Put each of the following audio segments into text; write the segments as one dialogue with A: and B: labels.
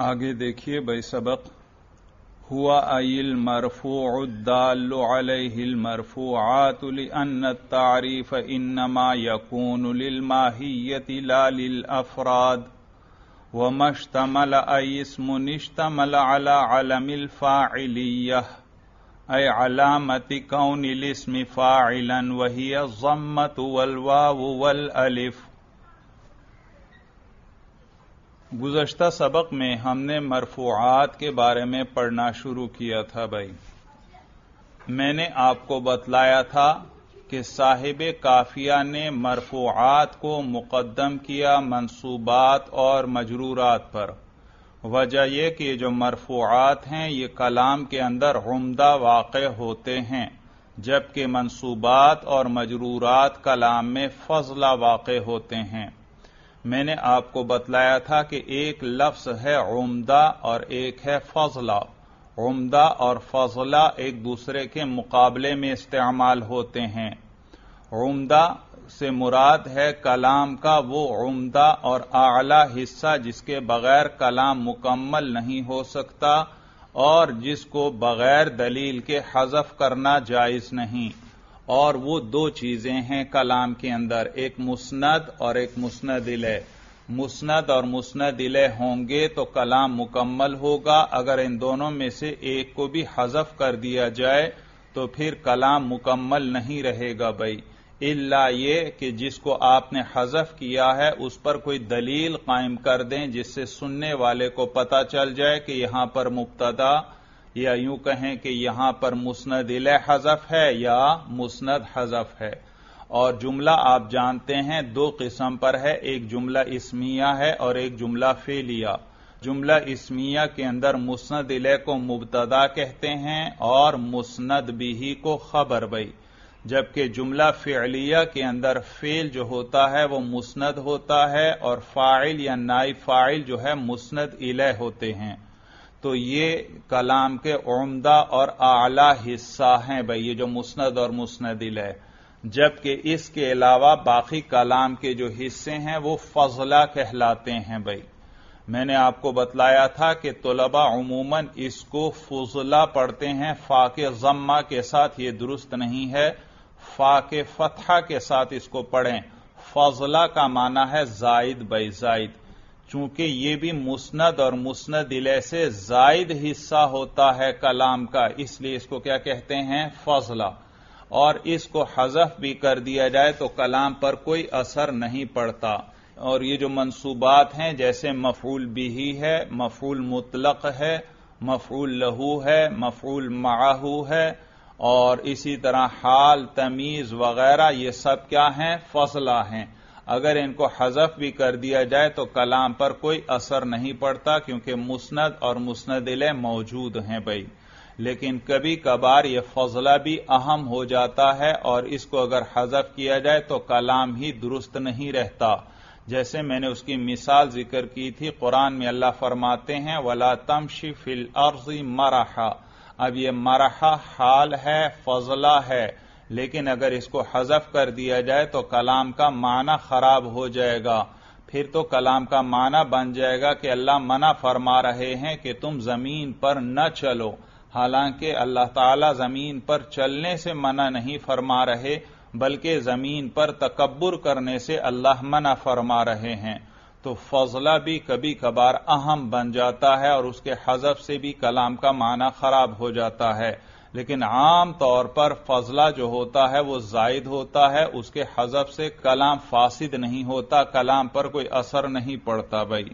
A: آگے دیکھیے بھائی سبق ہوا ایل مرفوع الدال علیہ المرفوعات لأن التعریف انما یکون للماہیت لا للافراد وما اشتمل ای اسم اشتمل على علم الفاعلیہ ای علامت کون الاسم فاعلا وہی الضمۃ والواو والالف۔ گزشتہ سبق میں ہم نے مرفوعات کے بارے میں پڑھنا شروع کیا تھا بھائی۔ میں نے آپ کو بتلایا تھا کہ صاحب قافیہ نے مرفوعات کو مقدم کیا منصوبات اور مجرورات پر۔ وجہ یہ کہ جو مرفوعات ہیں یہ کلام کے اندر عمدہ واقع ہوتے ہیں، جبکہ منصوبات اور مجرورات کلام میں فضلہ واقع ہوتے ہیں۔ میں نے آپ کو بتلایا تھا کہ ایک لفظ ہے عمدہ اور ایک ہے فضلہ۔ عمدہ اور فضلہ ایک دوسرے کے مقابلے میں استعمال ہوتے ہیں۔ عمدہ سے مراد ہے کلام کا وہ عمدہ اور اعلی حصہ جس کے بغیر کلام مکمل نہیں ہو سکتا اور جس کو بغیر دلیل کے حذف کرنا جائز نہیں۔ اور وہ دو چیزیں ہیں کلام کے اندر، ایک مسند اور ایک مسند الیہ۔ مسند اور مسند الیہ ہوں گے تو کلام مکمل ہوگا، اگر ان دونوں میں سے ایک کو بھی حذف کر دیا جائے تو پھر کلام مکمل نہیں رہے گا بھائی، الا یہ کہ جس کو آپ نے حذف کیا ہے اس پر کوئی دلیل قائم کر دیں جس سے سننے والے کو پتہ چل جائے کہ یہاں پر مبتدا یا یوں کہیں کہ یہاں پر مسند الیہ حذف ہے یا مسند حذف ہے۔ اور جملہ آپ جانتے ہیں دو قسم پر ہے، ایک جملہ اسمیہ ہے اور ایک جملہ فعلیہ۔ جملہ اسمیہ کے اندر مسند الیہ کو مبتدا کہتے ہیں اور مسند بھی کو خبر بھائی، جبکہ جملہ فعلیہ کے اندر فعل جو ہوتا ہے وہ مسند ہوتا ہے اور فاعل یا نائب فاعل جو ہے مسند الیہ ہوتے ہیں۔ تو یہ کلام کے عمدہ اور اعلی حصہ ہیں بھائی، یہ جو مسند اور مسند الیہ، جبکہ اس کے علاوہ باقی کلام کے جو حصے ہیں وہ فضلہ کہلاتے ہیں بھائی۔ میں نے آپ کو بتلایا تھا کہ طلبہ عموماً اس کو فضلہ پڑھتے ہیں، فا کے ضمہ کے ساتھ، یہ درست نہیں ہے، فا کے فتحہ کے ساتھ اس کو پڑھیں۔ فضلہ کا معنی ہے زائد بھائی، زائد، چونکہ یہ بھی مسند اور مسند الیہ سے زائد حصہ ہوتا ہے کلام کا، اس لیے اس کو کیا کہتے ہیں؟ فضلہ۔ اور اس کو حذف بھی کر دیا جائے تو کلام پر کوئی اثر نہیں پڑتا۔ اور یہ جو منصوبات ہیں جیسے مفعول بہ ہے، مفعول مطلق ہے، مفعول لہو ہے، مفعول معہ ہے، اور اسی طرح حال، تمیز وغیرہ، یہ سب کیا ہیں؟ فضلہ ہیں۔ اگر ان کو حذف بھی کر دیا جائے تو کلام پر کوئی اثر نہیں پڑتا کیونکہ مسند اور مسند الیہ موجود ہیں بھائی۔ لیکن کبھی کبھار یہ فضلہ بھی اہم ہو جاتا ہے اور اس کو اگر حذف کیا جائے تو کلام ہی درست نہیں رہتا، جیسے میں نے اس کی مثال ذکر کی تھی۔ قرآن میں اللہ فرماتے ہیں وَلَا تَمْشِ فِي الْأَرْضِ مَرَحًا۔ اب یہ مرحا حال ہے، فضلہ ہے، لیکن اگر اس کو حذف کر دیا جائے تو کلام کا معنی خراب ہو جائے گا، پھر تو کلام کا معنی بن جائے گا کہ اللہ منع فرما رہے ہیں کہ تم زمین پر نہ چلو، حالانکہ اللہ تعالی زمین پر چلنے سے منع نہیں فرما رہے بلکہ زمین پر تکبر کرنے سے اللہ منع فرما رہے ہیں۔ تو فضلہ بھی کبھی کبھار اہم بن جاتا ہے اور اس کے حذف سے بھی کلام کا معنی خراب ہو جاتا ہے، لیکن عام طور پر فضلہ جو ہوتا ہے وہ زائد ہوتا ہے، اس کے حذف سے کلام فاسد نہیں ہوتا، کلام پر کوئی اثر نہیں پڑتا بھائی۔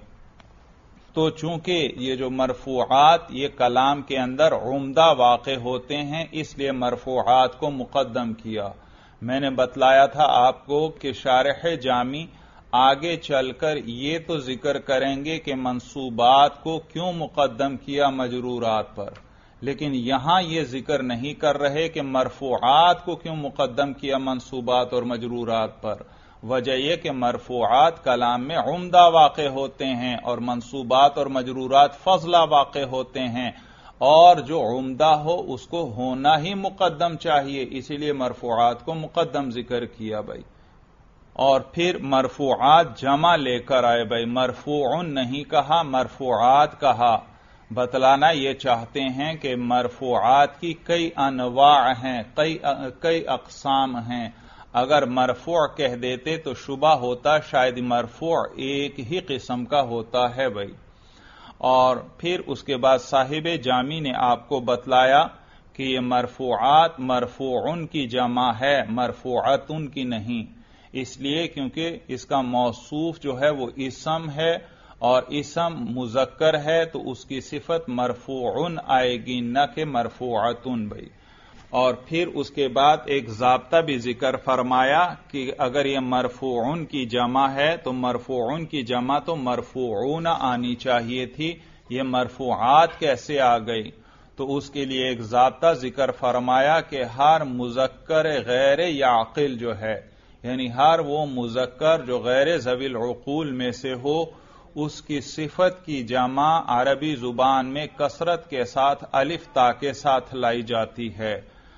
A: تو چونکہ یہ جو مرفوعات یہ کلام کے اندر عمدہ واقع ہوتے ہیں اس لیے مرفوعات کو مقدم کیا۔ میں نے بتلایا تھا آپ کو کہ شارح جامی آگے چل کر یہ تو ذکر کریں گے کہ منصوبات کو کیوں مقدم کیا مجرورات پر، لیکن یہاں یہ ذکر نہیں کر رہے کہ مرفوعات کو کیوں مقدم کیا منصوبات اور مجرورات پر۔ وجہ یہ کہ مرفوعات کلام میں عمدہ واقع ہوتے ہیں اور منصوبات اور مجرورات فضلہ واقع ہوتے ہیں، اور جو عمدہ ہو اس کو ہونا ہی مقدم چاہیے، اسی لیے مرفوعات کو مقدم ذکر کیا بھائی۔ اور پھر مرفوعات جمع لے کر آئے بھائی، مرفوعن نہیں کہا، مرفوعات کہا۔ بتلانا یہ چاہتے ہیں کہ مرفوعات کی کئی انواع ہیں، کئی اقسام ہیں۔ اگر مرفوع کہہ دیتے تو شبہ ہوتا شاید مرفوع ایک ہی قسم کا ہوتا ہے بھائی۔ اور پھر اس کے بعد صاحب جامی نے آپ کو بتلایا کہ یہ مرفوعات مرفوعن کی جمع ہے، مرفوعتن کی نہیں، اس لیے کیونکہ اس کا موصوف جو ہے وہ اسم ہے، اور اسم مذکر ہے تو اس کی صفت مرفوعن آئے گی، نہ کہ مرفوعتن بھائی۔ اور پھر اس کے بعد ایک ضابطہ بھی ذکر فرمایا کہ اگر یہ مرفوعن کی جمع ہے تو مرفوعن کی جمع تو مرفوعون آنی چاہیے تھی، یہ مرفوعات کیسے آ گئی؟ تو اس کے لیے ایک ضابطہ ذکر فرمایا کہ ہر مذکر غیر یعقل جو ہے، یعنی ہر وہ مذکر جو غیر ذوی العقول میں سے ہو، اس کی صفت کی جمع عربی زبان میں کثرت کے ساتھ الف تا کے ساتھ لائی جاتی ہے۔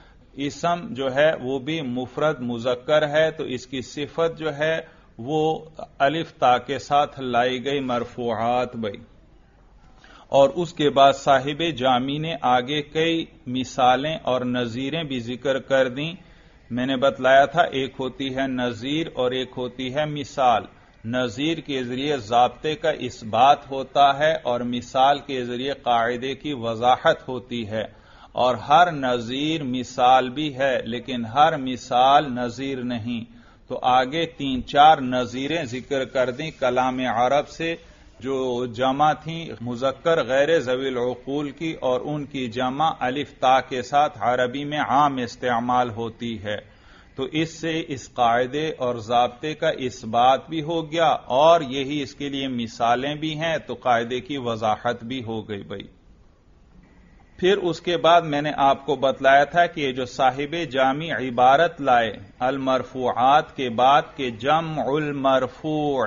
A: اسم جو ہے وہ بھی مفرد مذکر ہے تو اس کی صفت جو ہے وہ الف تا کے ساتھ لائی گئی مرفوعات بھائی۔ اور اس کے بعد صاحب جامی نے آگے کئی مثالیں اور نظیریں بھی ذکر کر دیں۔ میں نے بتلایا تھا ایک ہوتی ہے نظیر اور ایک ہوتی ہے مثال۔ نظیر کے ذریعے ضابطے کا اثبات ہوتا ہے اور مثال کے ذریعے قاعدے کی وضاحت ہوتی ہے، اور ہر نظیر مثال بھی ہے لیکن ہر مثال نظیر نہیں۔ تو آگے 3-4 نظیریں ذکر کر دیں کلام عرب سے جو جمع تھیں مذکر غیر ذوی العقول کی، اور ان کی جمع الف تا کے ساتھ عربی میں عام استعمال ہوتی ہے۔ تو اس سے اس قاعدے اور ضابطے کا اثبات بھی ہو گیا، اور یہی اس کے لیے مثالیں بھی ہیں تو قاعدے کی وضاحت بھی ہو گئی بھائی۔ پھر اس کے بعد میں نے آپ کو بتلایا تھا کہ یہ جو صاحب جامی عبارت لائے المرفوعات کے بعد کہ جمع المرفوع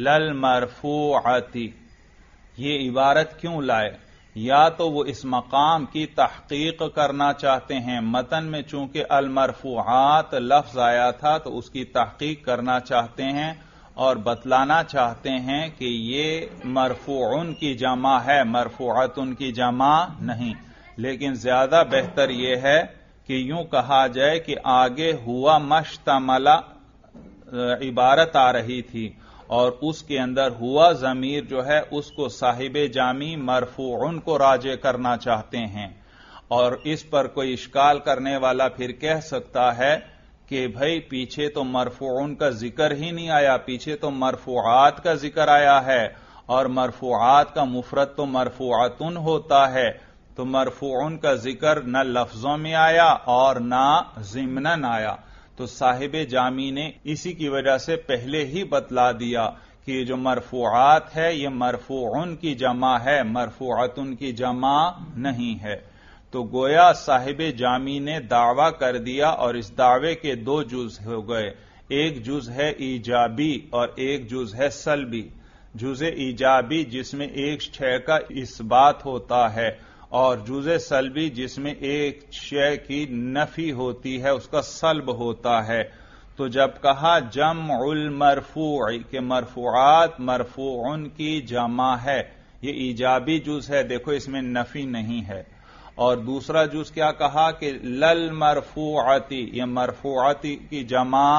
A: للمرفوعتی، یہ عبارت کیوں لائے؟ یا تو وہ اس مقام کی تحقیق کرنا چاہتے ہیں، متن میں چونکہ المرفوعات لفظ آیا تھا تو اس کی تحقیق کرنا چاہتے ہیں اور بتلانا چاہتے ہیں کہ یہ مرفوعن کی جمع ہے، مرفوعتن کی جمع نہیں۔ لیکن زیادہ بہتر یہ ہے کہ یوں کہا جائے کہ آگے ہوا مشتمل عبارت آ رہی تھی اور اس کے اندر ہوا ضمیر جو ہے اس کو صاحب جامی مرفوعن کو راجع کرنا چاہتے ہیں، اور اس پر کوئی اشکال کرنے والا پھر کہہ سکتا ہے کہ بھائی پیچھے تو مرفوعن کا ذکر ہی نہیں آیا، پیچھے تو مرفوعات کا ذکر آیا ہے، اور مرفوعات کا مفرد تو مرفوعتن ہوتا ہے، تو مرفوعن کا ذکر نہ لفظوں میں آیا اور نہ ضمناً آیا۔ تو صاحب جامی نے اسی کی وجہ سے پہلے ہی بتلا دیا کہ یہ جو مرفوعات ہے یہ مرفوعن کی جمع ہے، مرفوعتن کی جمع نہیں ہے۔ تو گویا صاحب جامی نے دعویٰ کر دیا، اور اس دعوے کے 2 جز ہو گئے، ایک جز ہے ایجابی اور ایک جز ہے سلبی۔ جز ایجابی جس میں ایک شے کا اثبات ہوتا ہے، اور جز سلبی جس میں ایک شے کی نفی ہوتی ہے، اس کا سلب ہوتا ہے۔ تو جب کہا جمع المرفوع کہ مرفوعات مرفوعن کی جمع ہے، یہ ایجابی جز ہے، دیکھو اس میں نفی نہیں ہے۔ اور دوسرا جز کیا کہا کہ للمرفوعتی، یہ مرفوعتی کی جمع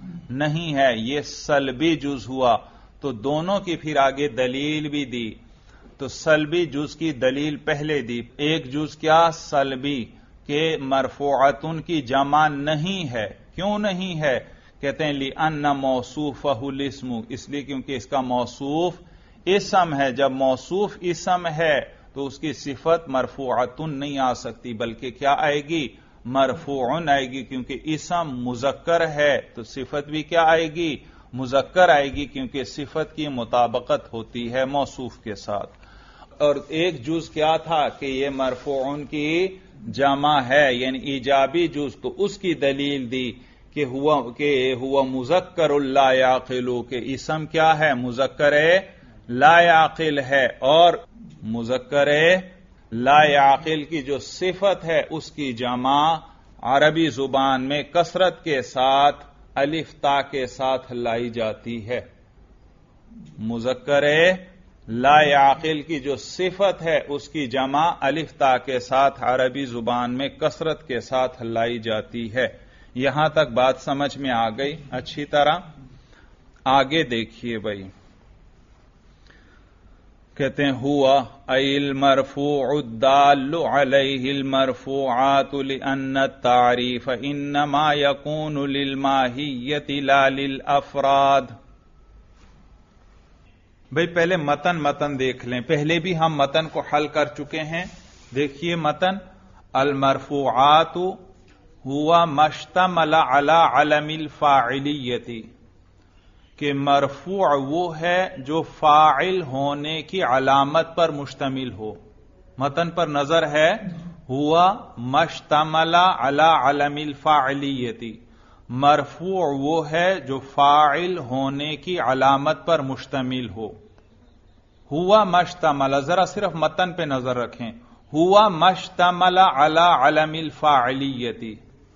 A: نہیں ہے، یہ سلبی جز ہوا۔ تو دونوں کی پھر آگے دلیل بھی دی۔ تو سلبی جز کی دلیل پہلے دی، ایک جز کیا سلبی کہ مرفوعتن کی جمع نہیں ہے۔ کیوں نہیں ہے؟ کہتے ہیں لِأَنَّ مَوْصُوفَهُ الْإِسْمُ، اس لیے کیونکہ اس کا موصوف اسم ہے، جب موصوف اسم ہے تو اس کی صفت مرفوعتن نہیں آ سکتی، بلکہ کیا آئے گی؟ مرفوعن آئے گی، کیونکہ اسم مذکر ہے تو صفت بھی کیا آئے گی؟ مذکر آئے گی، کیونکہ صفت کی مطابقت ہوتی ہے موصوف کے ساتھ۔ اور ایک جز کیا تھا کہ یہ مرفوعن کی جمع ہے، یعنی ایجابی جز، تو اس کی دلیل دی کہ ہوا مذکر لا یعقل، کہ اسم کیا ہے؟ مذکر لا یعقل ہے، اور مذکر لا یعقل کی جو صفت ہے اس کی جمع عربی زبان میں کثرت کے ساتھ الف تا کے ساتھ لائی جاتی ہے. مذکر لا یعقل کی جو صفت ہے اس کی جمع الف تا کے ساتھ عربی زبان میں کثرت کے ساتھ لائی جاتی ہے. یہاں تک بات سمجھ میں آ گئی اچھی طرح. آگے دیکھیے بھائی، کہتے ہیں ہوا ای المرفوع الدال علیہ المرفوعات لأن التعریف انما یکون للماہیت لا للافراد. بھئی پہلے متن دیکھ لیں. پہلے بھی ہم متن کو حل کر چکے ہیں. دیکھیے متن، المرفوعات ہوا مشتمل علی علم الفاعلیت، کہ مرفوع وہ ہے جو فاعل ہونے کی علامت پر مشتمل ہو. متن پر نظر ہے، ہوا مشتمل علی علم الفاعلیت، مرفوع وہ ہے جو فاعل ہونے کی علامت پر مشتمل ہو. ہوا مشتمل، ذرا صرف متن پہ نظر رکھیں. ہوا مشتمل علی علم الفاعلیت،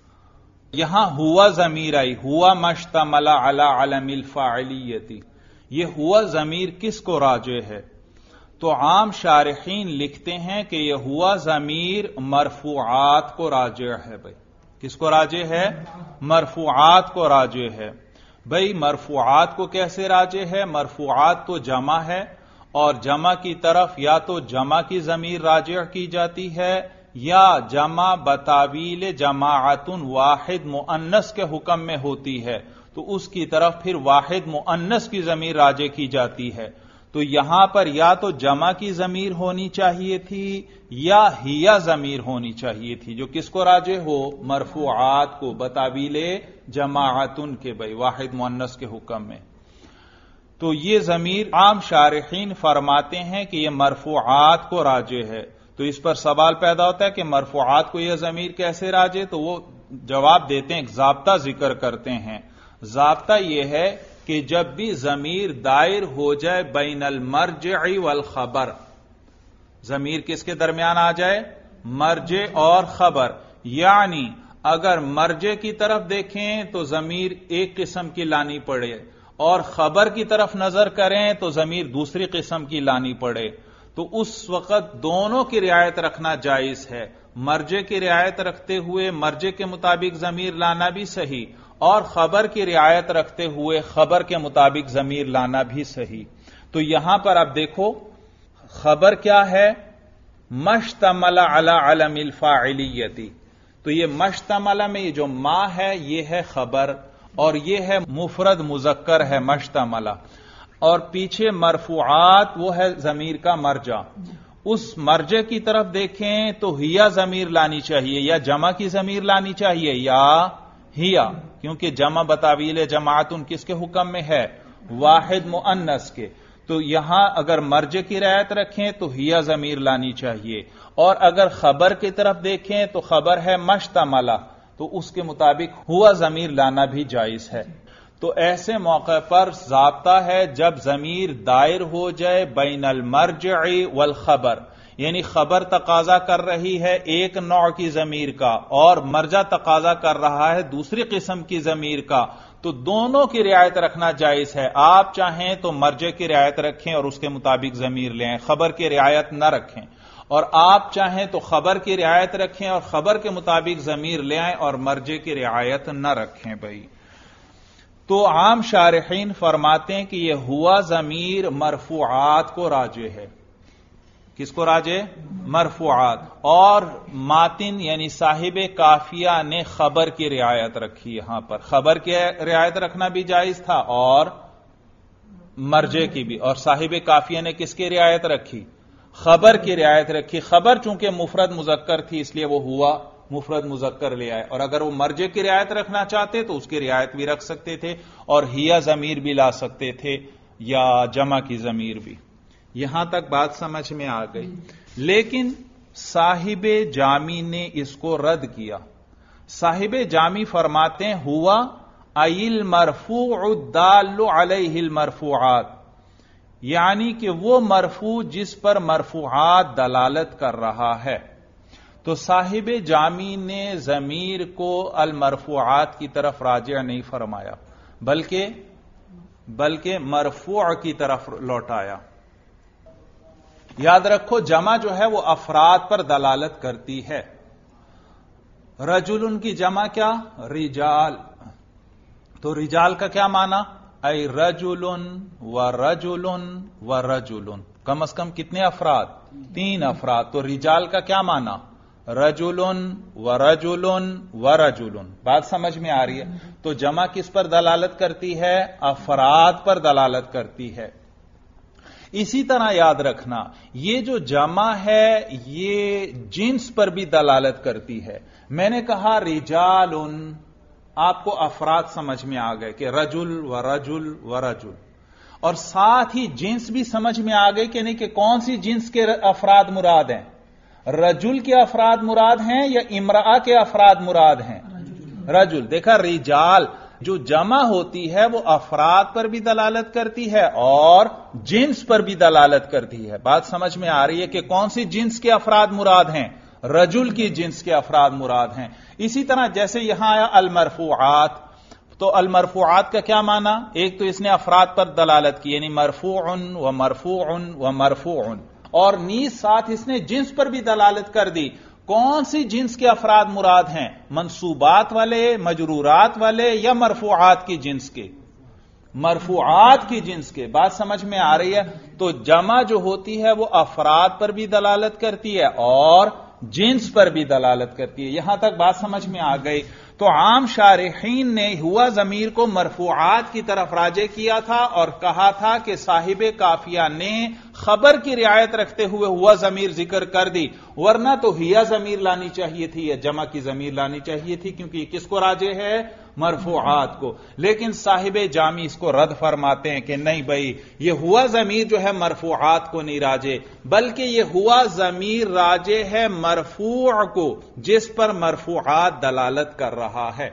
A: یہاں ہوا ضمیر آئی، ہوا مشتمل علی علم الفاعلیت. یہ ہوا ضمیر کس کو راجع ہے؟ تو عام شارحین لکھتے ہیں کہ یہ ہوا ضمیر مرفوعات کو راجع ہے. بھائی کس کو راجع ہے؟ مرفوعات کو راجع ہے. بھائی مرفوعات کو کیسے راجع ہے؟ مرفوعات تو جمع ہے، اور جمع کی طرف یا تو جمع کی ضمیر راجع کی جاتی ہے یا جمع بتاویل جماعت واحد مؤنث کے حکم میں ہوتی ہے، تو اس کی طرف پھر واحد مؤنث کی ضمیر راجع کی جاتی ہے. تو یہاں پر یا تو جمع کی ضمیر ہونی چاہیے تھی یا ہیا ضمیر ہونی چاہیے تھی، جو کس کو راجع ہو؟ مرفوعات کو بتاویل جماعت کے، بھائی واحد مؤنث کے حکم میں. تو یہ ضمیر عام شارحین فرماتے ہیں کہ یہ مرفوعات کو راجع ہے. تو اس پر سوال پیدا ہوتا ہے کہ مرفوعات کو یہ ضمیر کیسے راجع؟ تو وہ جواب دیتے ہیں، ایک ضابطہ ذکر کرتے ہیں. ضابطہ یہ ہے کہ جب بھی ضمیر دائر ہو جائے بین المرجع والخبر، ضمیر کس کے درمیان آ جائے؟ مرجع اور خبر. یعنی اگر مرجع کی طرف دیکھیں تو ضمیر ایک قسم کی لانی پڑے، اور خبر کی طرف نظر کریں تو ضمیر دوسری قسم کی لانی پڑے. تو اس وقت دونوں کی رعایت رکھنا جائز ہے. مرجع کی رعایت رکھتے ہوئے مرجع کے مطابق ضمیر لانا بھی صحیح، اور خبر کی رعایت رکھتے ہوئے خبر کے مطابق ضمیر لانا بھی صحیح. تو یہاں پر آپ دیکھو خبر کیا ہے؟ مشتمل علی علم الفاعلیت. تو یہ مشتمل میں یہ جو ما ہے یہ ہے خبر، اور یہ ہے مفرد مذکر ہے مشتملہ، اور پیچھے مرفوعات وہ ہے ضمیر کا مرجع. اس مرجع کی طرف دیکھیں تو ہیا ضمیر لانی چاہیے، یا جمع کی ضمیر لانی چاہیے یا ہیا، کیونکہ جمع بتاویل جماعت کس کے حکم میں ہے؟ واحد مؤنث کے. تو یہاں اگر مرجع کی رعایت رکھیں تو ہیا ضمیر لانی چاہیے، اور اگر خبر کی طرف دیکھیں تو خبر ہے مشتملہ، تو اس کے مطابق ہوا ضمیر لانا بھی جائز ہے. تو ایسے موقع پر ضابطہ ہے جب ضمیر دائر ہو جائے بین المرجع والخبر، یعنی خبر تقاضا کر رہی ہے ایک نوع کی ضمیر کا اور مرجع تقاضا کر رہا ہے دوسری قسم کی ضمیر کا، تو دونوں کی رعایت رکھنا جائز ہے. آپ چاہیں تو مرجع کی رعایت رکھیں اور اس کے مطابق ضمیر لیں، خبر کی رعایت نہ رکھیں، اور آپ چاہیں تو خبر کی رعایت رکھیں اور خبر کے مطابق ضمیر لے آئیں اور مرجع کی رعایت نہ رکھیں. بھائی تو عام شارحین فرماتے ہیں کہ یہ ہوا ضمیر مرفوعات کو راجع ہے. کس کو راجع؟ مرفوعات. اور ماتن یعنی صاحب کافیہ نے خبر کی رعایت رکھی. یہاں پر خبر کی رعایت رکھنا بھی جائز تھا اور مرجع کی بھی، اور صاحب کافیہ نے کس کی رعایت رکھی؟ خبر کی رعایت رکھی. خبر چونکہ مفرد مذکر تھی اس لیے وہ ہوا مفرد مذکر لے آئے، اور اگر وہ مرجع کی رعایت رکھنا چاہتے تو اس کی رعایت بھی رکھ سکتے تھے اور ہیا ضمیر بھی لا سکتے تھے یا جمع کی ضمیر بھی. یہاں تک بات سمجھ میں آ گئی. لیکن صاحب جامی نے اس کو رد کیا. صاحب جامی فرماتے ہیں ہوا ای المرفوع الدال علیہ المرفوعات، یعنی کہ وہ مرفوع جس پر مرفوعات دلالت کر رہا ہے. تو صاحب جامی نے ضمیر کو المرفوعات کی طرف راجع نہیں فرمایا بلکہ مرفوع کی طرف لوٹایا. یاد رکھو جمع جو ہے وہ افراد پر دلالت کرتی ہے. رجل کی جمع کیا؟ رجال. تو رجال کا کیا معنی؟ ای رجل و رجل و رجل. کم از کم کتنے افراد؟ 3 افراد. تو رجال کا کیا معنی؟ رجل و رجل و رجل. بات سمجھ میں آ رہی ہے؟ تو جمع کس پر دلالت کرتی ہے؟ افراد پر دلالت کرتی ہے. اسی طرح یاد رکھنا یہ جو جمع ہے یہ جنس پر بھی دلالت کرتی ہے. میں نے کہا رجال، آپ کو افراد سمجھ میں آ گئے کہ رجل و رجل و رجل، اور ساتھ ہی جنس بھی سمجھ میں آ گئے کہ نہیں کہ کون سی جنس کے افراد مراد ہیں؟ رجل کے افراد مراد ہیں یا امرأہ کے افراد مراد ہیں؟ رجل. دیکھا رجال جو جمع ہوتی ہے وہ افراد پر بھی دلالت کرتی ہے اور جنس پر بھی دلالت کرتی ہے. بات سمجھ میں آ رہی ہے کہ کون سی جنس کے افراد مراد ہیں؟ رجل کی جنس کے افراد مراد ہیں. اسی طرح جیسے یہاں آیا المرفوعات، تو المرفوعات کا کیا معنی؟ ایک تو اس نے افراد پر دلالت کی یعنی مرفوع و مرفوع و مرفوع، اور نیز ساتھ اس نے جنس پر بھی دلالت کر دی. کون سی جنس کے افراد مراد ہیں؟ منصوبات والے، مجرورات والے، یا مرفوعات کی جنس کے؟ مرفوعات کی جنس کے. بات سمجھ میں آ رہی ہے؟ تو جمع جو ہوتی ہے وہ افراد پر بھی دلالت کرتی ہے اور جنس پر بھی دلالت کرتی ہے. یہاں تک بات سمجھ میں آ گئی. تو عام شارحین نے ہوا ضمیر کو مرفوعات کی طرف راجع کیا تھا اور کہا تھا کہ صاحب قافیہ نے خبر کی رعایت رکھتے ہوئے ہوا ضمیر ذکر کر دی، ورنہ تو ہیا ضمیر لانی چاہیے تھی یا جمع کی ضمیر لانی چاہیے تھی، کیونکہ یہ کس کو راجع ہے؟ مرفوعات کو. لیکن صاحب جامی اس کو رد فرماتے ہیں کہ نہیں بھائی، یہ ہوا ضمیر جو ہے مرفوعات کو نہیں راجع، بلکہ یہ ہوا ضمیر راجع ہے مرفوع کو جس پر مرفوعات دلالت کر رہا ہے.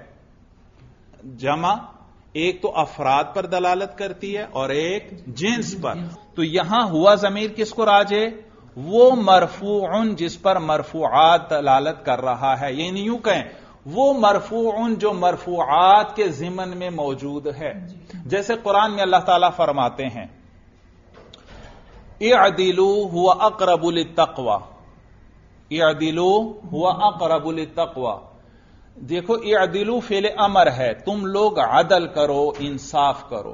A: جمع ایک تو افراد پر دلالت کرتی ہے اور ایک جنس پر. تو یہاں ہوا ضمیر کس کو راجع؟ وہ مرفوع جس پر مرفوعات دلالت کر رہا ہے. یعنی یوں کہیں وہ مرفوع جو مرفوعات کے ضمن میں موجود ہے. جیسے قرآن میں اللہ تعالیٰ فرماتے ہیں اعدلوا هو اقرب للتقوى، اعدلوا هو اقرب للتقوى. دیکھو اعدلوا فعل امر ہے، تم لوگ عدل کرو، انصاف کرو.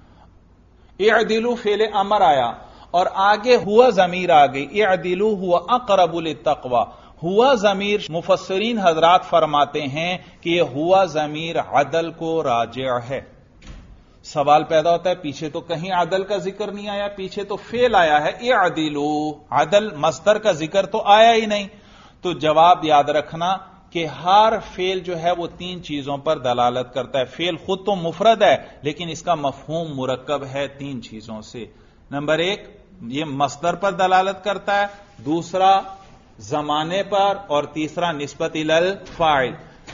A: اعدلوا فعل امر آیا اور آگے ہوا ضمیر آ گئی، اعدلوا هو اقرب للتقوى. ہوا ضمیر مفسرین حضرات فرماتے ہیں کہ یہ ہوا ضمیر عدل کو راجع ہے. سوال پیدا ہوتا ہے پیچھے تو کہیں عدل کا ذکر نہیں آیا، پیچھے تو فعل آیا ہے اعدلوا، عدل مصدر کا ذکر تو آیا ہی نہیں. تو جواب یاد رکھنا کہ ہر فعل جو ہے وہ 3 چیزوں پر دلالت کرتا ہے. فعل خود تو مفرد ہے لیکن اس کا مفہوم مرکب ہے 3 چیزوں سے. نمبر 1 یہ مصدر پر دلالت کرتا ہے، دوسرا زمانے پر، اور تیسرا نسبت الی الفاعل.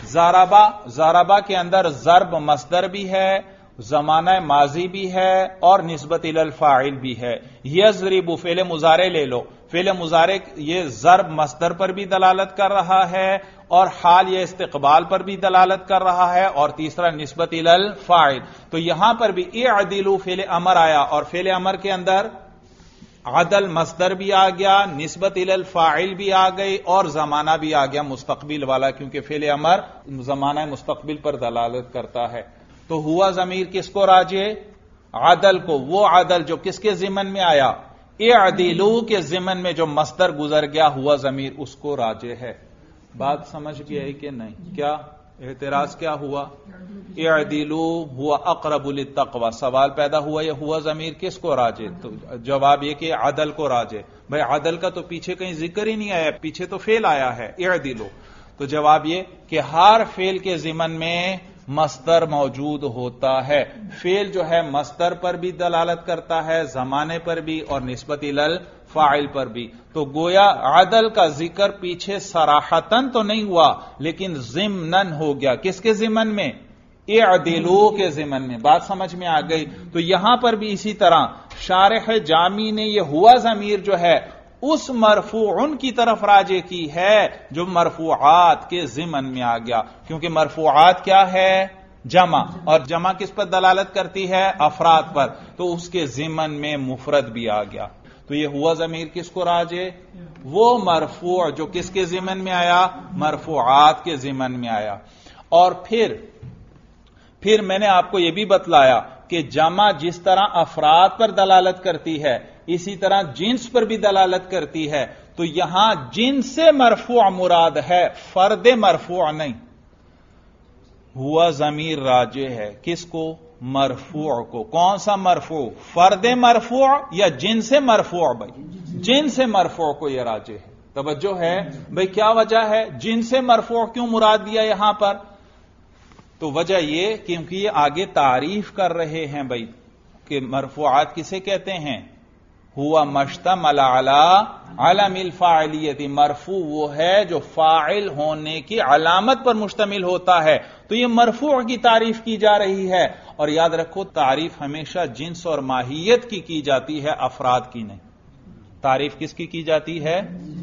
A: ضربہ کے اندر ضرب مصدر بھی ہے، زمانہ ماضی بھی ہے اور نسبت الی الفاعل بھی ہے. یضرب فعل مضارع لے لو، فعل مضارع یہ ضرب مصدر پر بھی دلالت کر رہا ہے اور حال یہ استقبال پر بھی دلالت کر رہا ہے، اور تیسرا نسبت الی الفاعل. تو یہاں پر بھی اعدلوا فعل امر آیا اور فعل امر کے اندر عدل مصدر بھی آ گیا، نسبت الی الفاعل بھی آ گئی اور زمانہ بھی آ گیا مستقبل والا، کیونکہ فعل امر زمانہ مستقبل پر دلالت کرتا ہے. تو ہوا ضمیر کس کو راجع؟ عدل کو. وہ عدل جو کس کے ضمن میں آیا؟ اعدلوا کے ضمن میں جو مصدر گزر گیا ہوا ضمیر اس کو راجع ہے. بات سمجھ گئی ہے کہ نہیں؟ کیا اعتراض کیا ہوا؟ اعدلوا هو اقرب للتقوى. سوال پیدا ہوا یہ ہوا ضمیر کس کو راجع؟ تو جواب یہ کہ عدل کو راجع. بھائی عدل کا تو پیچھے کہیں ذکر ہی نہیں آیا، پیچھے تو فعل آیا ہے اعدلوا. تو جواب یہ کہ ہر فعل کے ضمن میں مصدر موجود ہوتا ہے. فعل جو ہے مصدر پر بھی دلالت کرتا ہے، زمانے پر بھی اور نسبت الی الفاعل پر بھی. تو گویا عدل کا ذکر پیچھے صراحتاً تو نہیں ہوا لیکن ضمناً ہو گیا. کس کے ضمن میں؟ اعدلوا کے ضمن میں. بات سمجھ میں آ گئی. تو یہاں پر بھی اسی طرح شارح جامی نے یہ ہوا ضمیر جو ہے اس مرفوعن کی طرف راجع کی ہے جو مرفوعات کے ضمن میں آ گیا، کیونکہ مرفوعات کیا ہے؟ جمع، اور جمع کس پر دلالت کرتی ہے؟ افراد پر، تو اس کے ضمن میں مفرد بھی آ گیا۔ تو یہ ہوا ضمیر کس کو راجع؟ وہ مرفوع جو کس کے ضمن میں آیا؟ مرفوعات کے ضمن میں آیا۔ اور پھر میں نے آپ کو یہ بھی بتلایا کہ جمع جس طرح افراد پر دلالت کرتی ہے اسی طرح جنس پر بھی دلالت کرتی ہے، تو یہاں جنس سے مرفوع مراد ہے، فرد مرفوع نہیں۔ ہوا ضمیر راجع ہے کس کو؟ مرفوع کو۔ کون سا مرفوع؟ فرد مرفوع یا جنس مرفوع؟ بھائی جنس مرفوع کو یہ راجع ہے۔ توجہ ہے بھائی، کیا وجہ ہے؟ جنس مرفوع کیوں مراد دیا یہاں پر؟ تو وجہ یہ کیونکہ یہ آگے تعریف کر رہے ہیں بھائی کہ مرفوعات کسے کہتے ہیں؟ ہوا مشتمل علی علم الفاعلیت، مرفوع وہ ہے جو فاعل ہونے کی علامت پر مشتمل ہوتا ہے، تو یہ مرفوع کی تعریف کی جا رہی ہے۔ اور یاد رکھو تعریف ہمیشہ جنس اور ماہیت کی جاتی ہے، افراد کی نہیں۔ تعریف کس کی جاتی ہے؟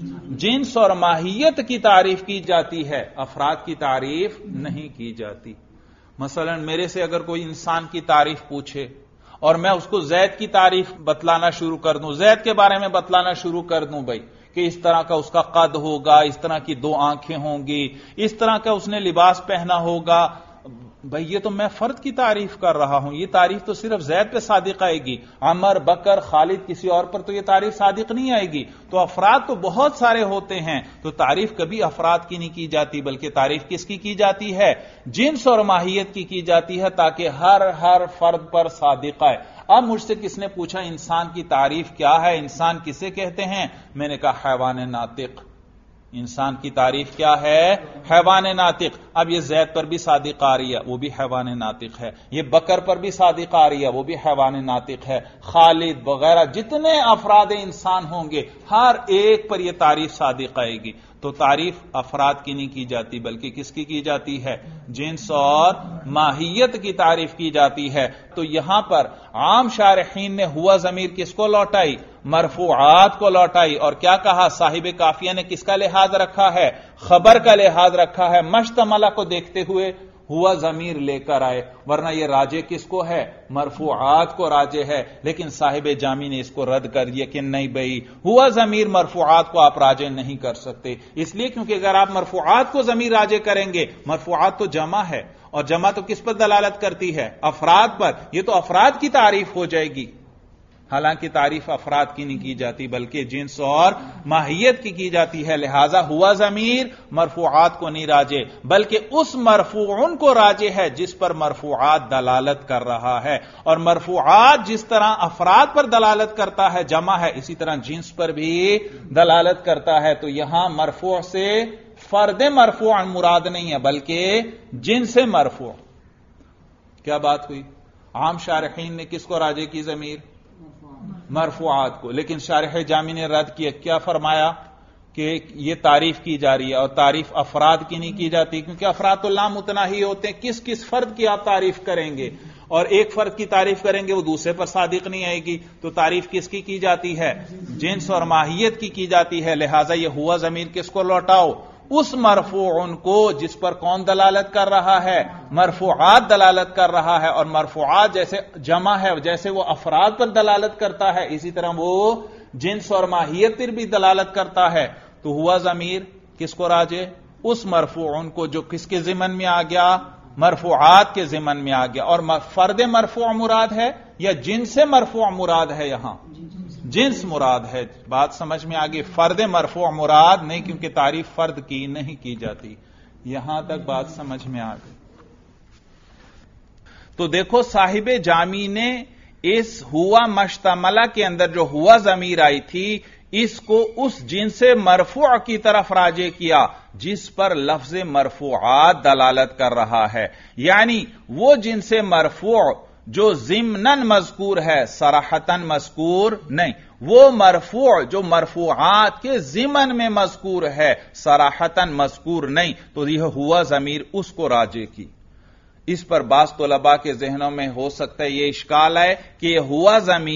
A: جنس اور ماہیت کی تعریف کی جاتی ہے، افراد کی تعریف نہیں کی جاتی۔ مثلا میرے سے اگر کوئی انسان کی تعریف پوچھے اور میں اس کو زید کی تعریف بتلانا شروع کر دوں، زید کے بارے میں بتلانا شروع کر دوں بھائی کہ اس طرح کا اس کا قد ہوگا، اس طرح کی 2 آنکھیں ہوں گی، اس طرح کا اس نے لباس پہنا ہوگا، بھائی یہ تو میں فرد کی تعریف کر رہا ہوں، یہ تعریف تو صرف زید پہ صادق آئے گی، عمر، بکر، خالد کسی اور پر تو یہ تعریف صادق نہیں آئے گی۔ تو افراد تو بہت سارے ہوتے ہیں، تو تعریف کبھی افراد کی نہیں کی جاتی بلکہ تعریف کس کی جاتی ہے؟ جنس اور ماہیت کی جاتی ہے، تاکہ ہر فرد پر صادق آئے۔ اب مجھ سے کس نے پوچھا انسان کی تعریف کیا ہے، انسان کسے کہتے ہیں؟ میں نے کہا حیوان ناطق۔ انسان کی تعریف کیا ہے؟ حیوان ناطق۔ اب یہ زید پر بھی صادق آ رہی ہے، وہ بھی حیوان ناطق ہے، یہ بکر پر بھی صادق آ رہی ہے، وہ بھی حیوان ناطق ہے، خالد وغیرہ جتنے افراد انسان ہوں گے ہر ایک پر یہ تعریف صادق آئے گی۔ تو تعریف افراد کی نہیں کی جاتی بلکہ کس کی جاتی ہے؟ جنس اور ماہیت کی تعریف کی جاتی ہے۔ تو یہاں پر عام شارحین نے ہوا ضمیر کس کو لوٹائی؟ مرفوعات کو لوٹائی، اور کیا کہا؟ صاحب کافیہ نے کس کا لحاظ رکھا ہے؟ خبر کا لحاظ رکھا ہے، مشتملہ کو دیکھتے ہوئے ہوا ضمیر لے کر آئے، ورنہ یہ راجع کس کو ہے؟ مرفوعات کو راجع ہے۔ لیکن صاحب جامی نے اس کو رد کر دیا کہ نہیں بھائی، ہوا ضمیر مرفوعات کو آپ راجع نہیں کر سکتے، اس لیے کیونکہ اگر آپ مرفوعات کو ضمیر راجع کریں گے، مرفوعات تو جمع ہے، اور جمع تو کس پر دلالت کرتی ہے؟ افراد پر، یہ تو افراد کی تعریف ہو جائے گی، حالانکہ تعریف افراد کی نہیں کی جاتی بلکہ جنس اور ماہیت کی جاتی ہے۔ لہذا ہوا ضمیر مرفوعات کو نہیں راجع بلکہ اس مرفوعن کو راجع ہے جس پر مرفوعات دلالت کر رہا ہے، اور مرفوعات جس طرح افراد پر دلالت کرتا ہے، جمع ہے، اسی طرح جنس پر بھی دلالت کرتا ہے۔ تو یہاں مرفوع سے فرد مرفوع مراد نہیں ہے بلکہ جنس مرفوع۔ کیا بات ہوئی؟ عام شارحین نے کس کو راجع کی ضمیر؟ مرفوعات کو، لیکن شارح جامی نے رد کیا، کیا فرمایا؟ کہ یہ تعریف کی جا رہی ہے اور تعریف افراد کی نہیں کی جاتی، کیونکہ افراد تو لامتناہی ہوتے ہیں، کس فرد کی آپ تعریف کریں گے، اور ایک فرد کی تعریف کریں گے وہ دوسرے پر صادق نہیں آئے گی، تو تعریف کس کی جاتی ہے؟ جنس اور ماہیت کی جاتی ہے۔ لہذا یہ ہوا ضمیر کس کو لوٹاؤ؟ اس مرفوعن کو جس پر کون دلالت کر رہا ہے؟ مرفوعات دلالت کر رہا ہے، اور مرفوعات جیسے جمع ہے، جیسے وہ افراد پر دلالت کرتا ہے اسی طرح وہ جنس اور ماہیت پر بھی دلالت کرتا ہے۔ تو ہوا ضمیر کس کو راجع؟ اس مرفوعن کو جو کس کے ضمن میں آ گیا؟ مرفوعات کے ضمن میں آ گیا۔ اور فرد مرفوع مراد ہے یا جنس مرفوع مراد ہے؟ یہاں جنس مراد ہے۔ بات سمجھ میں آگے؟ فرد مرفوع مراد نہیں، کیونکہ تعریف فرد کی نہیں کی جاتی۔ یہاں تک بات سمجھ میں آ گئی؟ تو دیکھو صاحب جامی نے اس ہوا مشتملہ کے اندر جو ہوا ضمیر آئی تھی اس کو اس جنس مرفوع کی طرف راجع کیا جس پر لفظ مرفوعات دلالت کر رہا ہے، یعنی وہ جنس مرفوع جو ضمناً مذکور ہے، صراحتاً مذکور نہیں، وہ مرفوع جو مرفوعات کے ضمن میں مذکور ہے، صراحتاً مذکور نہیں، تو یہ ہوا ضمیر اس کو راجع کی۔ اس پر بعض طلباء کے ذہنوں میں ہو سکتا ہے یہ اشکال ہے کہ یہ ہوا ضمیر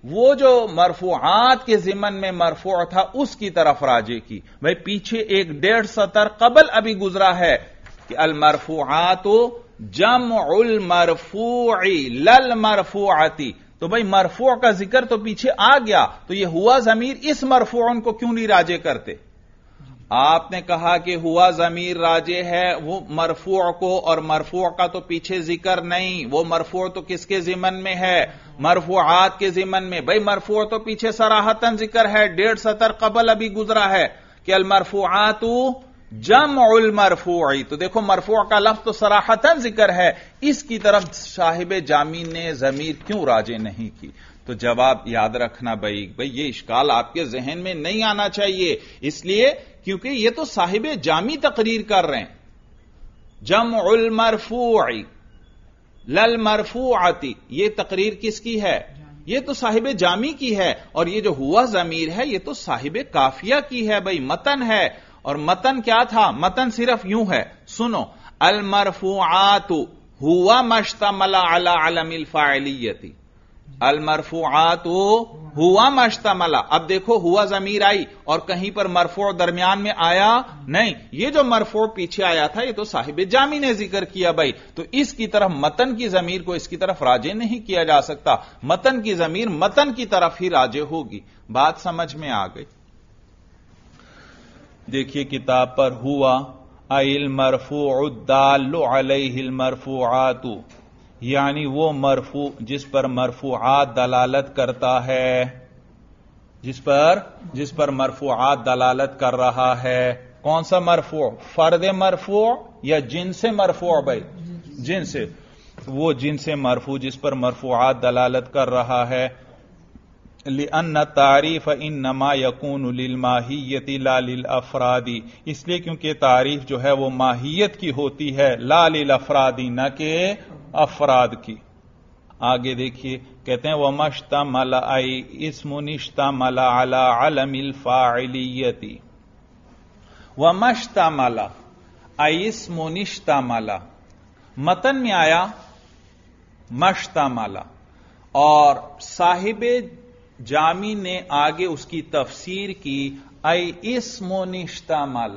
A: وہ جو مرفوعات کے ضمن میں مرفوع تھا اس کی طرف راجع کی. بھائی پیچھے ایک 1.5 سطر قبل ابھی گزرا ہے کہ المرفوعات جمع المرفوع للمرفوعتی، تو بھائی مرفوع کا ذکر تو پیچھے آ گیا، تو یہ ہوا ضمیر اس مرفوعن کو کیوں نہیں راجع کرتے؟ آپ نے کہا کہ ہوا ضمیر راجع ہے وہ مرفوع کو، اور مرفوع کا تو پیچھے ذکر نہیں، وہ مرفوع تو کس کے ضمن میں ہے؟ مرفوعات کے ضمن میں. بھائی مرفوع تو پیچھے صراحتاً ذکر ہے، 1.5 سطر قبل ابھی گزرا ہے کہ المرفوعات جمع المرفوعی، تو دیکھو مرفوع کا لفظ تو صراحتاً ذکر ہے، اس کی طرف صاحب جامی نے ضمیر کیوں راجع نہیں کی؟ تو جواب یاد رکھنا بھائی یہ اشکال آپ کے ذہن میں نہیں آنا چاہیے، اس لیے کیونکہ یہ تو صاحب جامی تقریر کر رہے ہیں. جمع المرفوع للمرفوعتی، یہ تقریر کس کی ہے؟ یہ تو صاحب جامی کی ہے، اور یہ جو ہوا ضمیر ہے یہ تو صاحب کافیہ کی ہے. بھائی متن ہے، اور متن کیا تھا؟ متن صرف یوں ہے، سنو، المرفوعات ہوا مشتمل علی علم الفاعلیتی، المرفوعات ہوا مشتمل. اب دیکھو ہوا ضمیر آئی اور کہیں پر مرفوع درمیان میں آیا نہیں، یہ جو مرفوع پیچھے آیا تھا یہ تو صاحب جامی نے ذکر کیا. بھائی تو اس کی طرف متن کی ضمیر کو اس کی طرف راجع نہیں کیا جا سکتا، متن کی ضمیر متن کی طرف ہی راجع ہوگی. بات سمجھ میں آ گئی؟ دیکھیے کتاب پر ہوا ای المرفوع الدال علیہ المرفوعات، یعنی وہ مرفوع جس پر مرفوعات دلالت کرتا ہے، جس پر مرفوعات دلالت کر رہا ہے. کون سا مرفوع؟ فرد مرفوع یا جنس مرفوع؟ بھائی جنس، وہ جنس مرفوع جس پر مرفوعات دلالت کر رہا ہے. لأن التعریف انما یکون للماہیت لا للافراد، اس لیے کیونکہ تعریف جو ہے وہ ماہیت کی ہوتی ہے، لا للافراد، نہ کہ افراد کی. آگے دیکھیے کہتے ہیں وَمَشْتَمَلَ أَيْ اسْمٌ اشْتَمَلَ عَلَى عَلَمِ الْفَاعِلِيَّةِ. وَمَشْتَمَلَ أَيْ اسْمٌ اشْتَمَلَ، متن میں آیا مشتمل، اور صاحب جامی نے آگے اس کی تفسیر کی ای اسم اشتمل،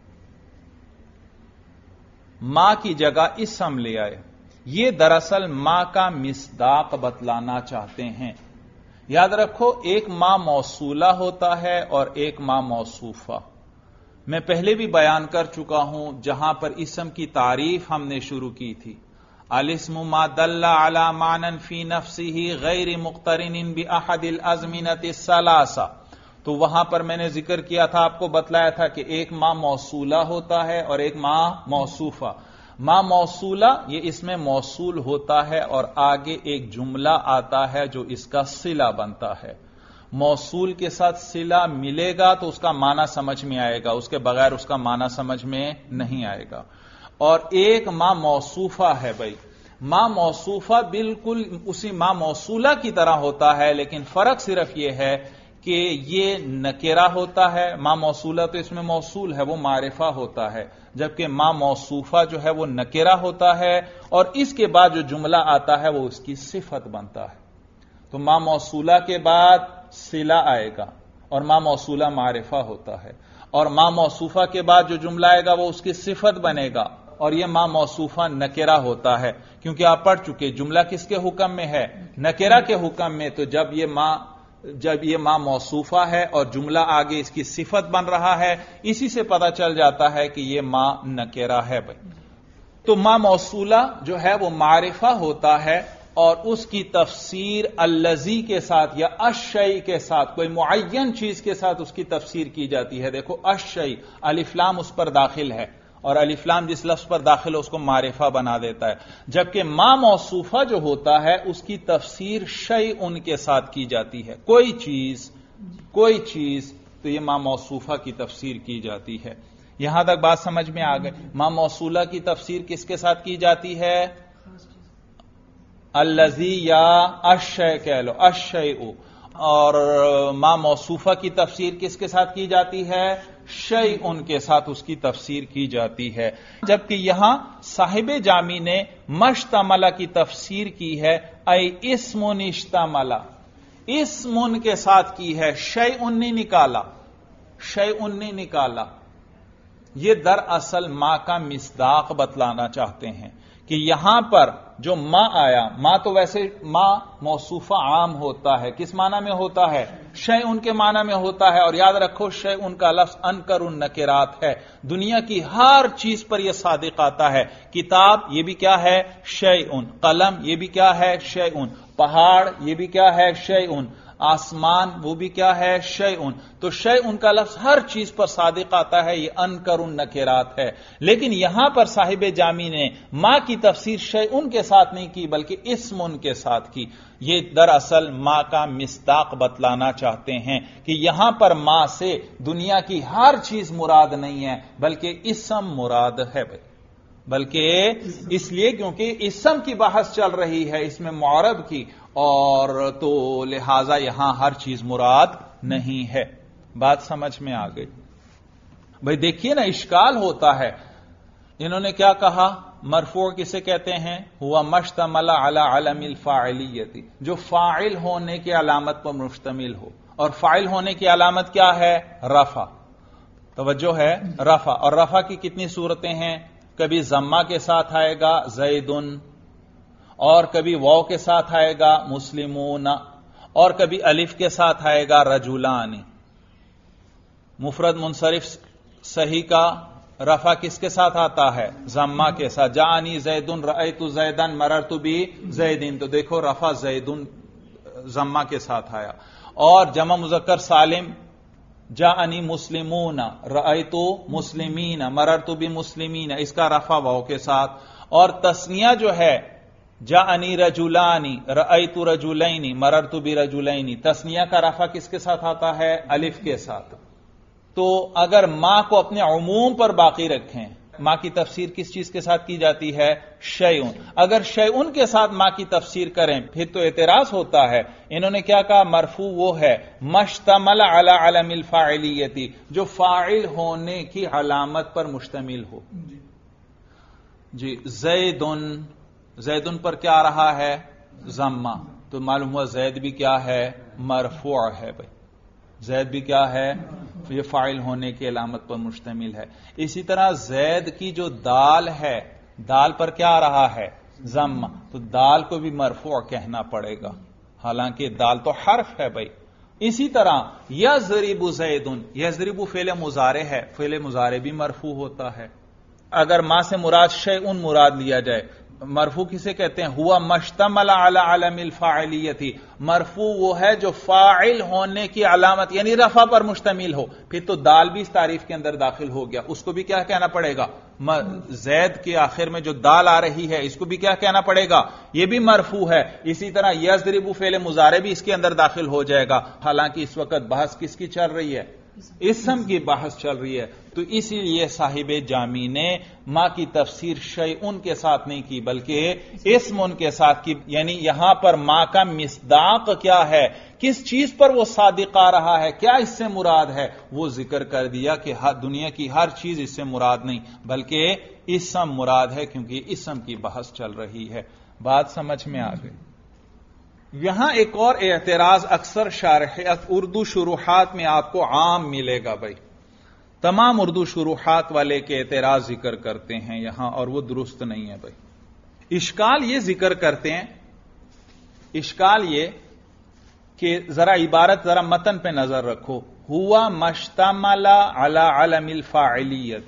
A: ماں کی جگہ اسم لے آئے. یہ دراصل ماں کا مصداق بتلانا چاہتے ہیں. یاد رکھو ایک ماں موصولہ ہوتا ہے اور ایک ماں موصوفہ. میں پہلے بھی بیان کر چکا ہوں جہاں پر اسم کی تعریف ہم نے شروع کی تھی، الاسم ما دل على معنى في نفسه غیر مقترن باحد الازمنة الثلاثة. تو وہاں پر میں نے ذکر کیا تھا، آپ کو بتلایا تھا کہ ایک ماں موصولہ ہوتا ہے اور ایک ماں موصوفہ. ماں موصولہ یہ اس میں موصول ہوتا ہے اور آگے ایک جملہ آتا ہے جو اس کا صلہ بنتا ہے. موصول کے ساتھ صلہ ملے گا تو اس کا معنی سمجھ میں آئے گا، اس کے بغیر اس کا معنی سمجھ میں نہیں آئے گا. اور ایک ماں موصوفہ ہے. بھائی ماں موصوفہ بالکل اسی ماں موصولہ کی طرح ہوتا ہے، لیکن فرق صرف یہ ہے کہ یہ نکرہ ہوتا ہے. ماں موصولہ تو اس میں موصول ہے، وہ معرفہ ہوتا ہے، جبکہ ماں موصوفہ جو ہے وہ نکرہ ہوتا ہے، اور اس کے بعد جو جملہ آتا ہے وہ اس کی صفت بنتا ہے. تو ماں موصولہ کے بعد صلہ آئے گا اور ماں موصولہ معرفہ ہوتا ہے، اور ماں موصوفہ کے بعد جو جملہ آئے گا وہ اس کی صفت بنے گا، اور یہ ماں موصوفہ نکرہ ہوتا ہے. کیونکہ آپ پڑھ چکے جملہ کس کے حکم میں ہے؟ نکرہ کے حکم میں. تو جب یہ ماں موصوفہ ہے اور جملہ آگے اس کی صفت بن رہا ہے، اسی سے پتہ چل جاتا ہے کہ یہ ماں نکرہ ہے. بھائی تو ماں موصولہ جو ہے وہ معرفہ ہوتا ہے، اور اس کی تفسیر الذی کے ساتھ یا الشیء کے ساتھ، کوئی معین چیز کے ساتھ اس کی تفسیر کی جاتی ہے. دیکھو الشیء، الف لام اس پر داخل ہے، اور الف لام جس لفظ پر داخل ہے اس کو معرفہ بنا دیتا ہے. جبکہ ماں موصوفہ جو ہوتا ہے اس کی تفسیر شیء ان کے ساتھ کی جاتی ہے، کوئی چیز، تو یہ ماں موصوفہ کی تفسیر کی جاتی ہے. یہاں تک بات سمجھ میں آ گئی؟ ماں موصولہ کی تفسیر کس کے ساتھ کی جاتی ہے؟ الذی یا الشیء کہہ لو، الشیء. اور ماں موصوفہ کی تفسیر کس کے ساتھ کی جاتی ہے؟ شیء ان کے ساتھ اس کی تفسیر کی جاتی ہے. جبکہ یہاں صاحب جامی نے مشتملہ کی تفسیر کی ہے ای اسم اشتملہ. اسم کے ساتھ کی ہے، شیئن نہیں نکالا، شیئن نہیں نکالا. یہ دراصل ما کا مصداق بتلانا چاہتے ہیں کہ یہاں پر جو ما آیا، ما تو ویسے ما موصوفہ عام ہوتا ہے، کس معنی میں ہوتا ہے؟ شیئن کے معنی میں ہوتا ہے. اور یاد رکھو شیئن کا لفظ انکر النکرات ہے، دنیا کی ہر چیز پر یہ صادق آتا ہے. کتاب یہ بھی کیا ہے؟ شیئن. قلم یہ بھی کیا ہے؟ شیئن. پہاڑ یہ بھی کیا ہے؟ شیئن. آسمان وہ بھی کیا ہے؟ شیئن. تو شیئن کا لفظ ہر چیز پر صادق آتا ہے، یہ انکر النکرات ہے. لیکن یہاں پر صاحب جامی نے ما کی تفسیر شیئن کے ساتھ نہیں کی بلکہ اسم کے ساتھ کی. یہ دراصل ما کا مصداق بتلانا چاہتے ہیں کہ یہاں پر ما سے دنیا کی ہر چیز مراد نہیں ہے بلکہ اسم مراد ہے بھائی. بلکہ اس لیے کیونکہ اسم کی بحث چل رہی ہے اس میں معرب کی، اور تو لہذا یہاں ہر چیز مراد نہیں ہے. بات سمجھ میں آ گئی بھائی؟ دیکھیے نا اشکال ہوتا ہے. انہوں نے کیا کہا؟ مرفوع کسے کہتے ہیں؟ ہوا مشتمل علی علم الفاعلیت، جو فاعل ہونے کی علامت پر مشتمل ہو. اور فاعل ہونے کی علامت کیا ہے؟ رفع. توجہ ہے، رفع. اور رفع کی کتنی صورتیں ہیں؟ کبھی ضمہ کے ساتھ آئے گا زیدن، اور کبھی واو کے ساتھ آئے گا مسلمون، اور کبھی الف کے ساتھ آئے گا رجلان. مفرد منصرف صحیح کا رفع کس کے ساتھ آتا ہے؟ ضمہ کے ساتھ. جاءنی زیدن رأیت زیدن مررت بزیدن، تو دیکھو رفع زیدن ضمہ کے ساتھ آیا. اور جمع مذکر سالم جاءنی مسلمون رأیت مسلمین مررت بمسلمین، اس کا رفع واو کے ساتھ. اور تثنیہ جو ہے جاءنی رجلانی رأیت رجلین مررت برجلین، تثنیہ کا رفع کس کے ساتھ آتا ہے؟ الف کے ساتھ. تو اگر ما کو اپنے عموم پر باقی رکھیں، ما کی تفسیر کس چیز کے ساتھ کی جاتی ہے؟ شیئن. اگر شیئن کے ساتھ ما کی تفسیر کریں پھر تو اعتراض ہوتا ہے. انہوں نے کیا کہا؟ مرفوع وہ ہے مشتمل علی علم الفاعلیت، جو فاعل ہونے کی علامت پر مشتمل ہو. جی زیدن، زیدن پر کیا آ رہا ہے؟ ضمہ. تو معلوم ہوا زید بھی کیا ہے؟ مرفوع ہے بھائی. زید بھی کیا ہے؟ یہ فاعل ہونے کی علامت پر مشتمل ہے. اسی طرح زید کی جو دال ہے، دال پر کیا آ رہا ہے؟ ضمہ. تو دال کو بھی مرفوع کہنا پڑے گا، حالانکہ دال تو حرف ہے بھائی. اسی طرح یضرب زیدن، یضرب فعل مضارع ہے، فعل مضارع بھی مرفوع ہوتا ہے. اگر ما سے مراد شیئن مراد لیا جائے، مرفوع کسے کہتے ہیں؟ ہوا مشتمل علی علم الفاعلیت. مرفوع وہ ہے جو فاعل ہونے کی علامت یعنی رفع پر مشتمل ہو. پھر تو دال بھی اس تعریف کے اندر داخل ہو گیا، اس کو بھی کیا کہنا پڑے گا؟ زید کے آخر میں جو دال آ رہی ہے اس کو بھی کیا کہنا پڑے گا؟ یہ بھی مرفوع ہے. اسی طرح یضرب فعل مضارع بھی اس کے اندر داخل ہو جائے گا. حالانکہ اس وقت بحث کس کی چل رہی ہے؟ اسم کی بحث چل رہی ہے. تو اسی لیے صاحب جامی نے ما کی تفسیر شیئن کے ساتھ نہیں کی بلکہ اسم کے ساتھ کی. یعنی یہاں پر ما کا مصداق کیا ہے، کس چیز پر وہ صادق آ رہا ہے، کیا اس سے مراد ہے، وہ ذکر کر دیا کہ دنیا کی ہر چیز اس سے مراد نہیں بلکہ اسم مراد ہے، کیونکہ اسم کی بحث چل رہی ہے. بات سمجھ میں آ گئی؟ یہاں ایک اور اعتراض اکثر شارحیت اردو شروحات میں آپ کو عام ملے گا بھائی. تمام اردو شروحات والے کے اعتراض ذکر کرتے ہیں یہاں، اور وہ درست نہیں ہے بھائی. اشکال یہ ذکر کرتے ہیں، اشکال یہ کہ ذرا عبارت، ذرا متن پہ نظر رکھو. ہوا مشتمل علی علم الفاعلیت.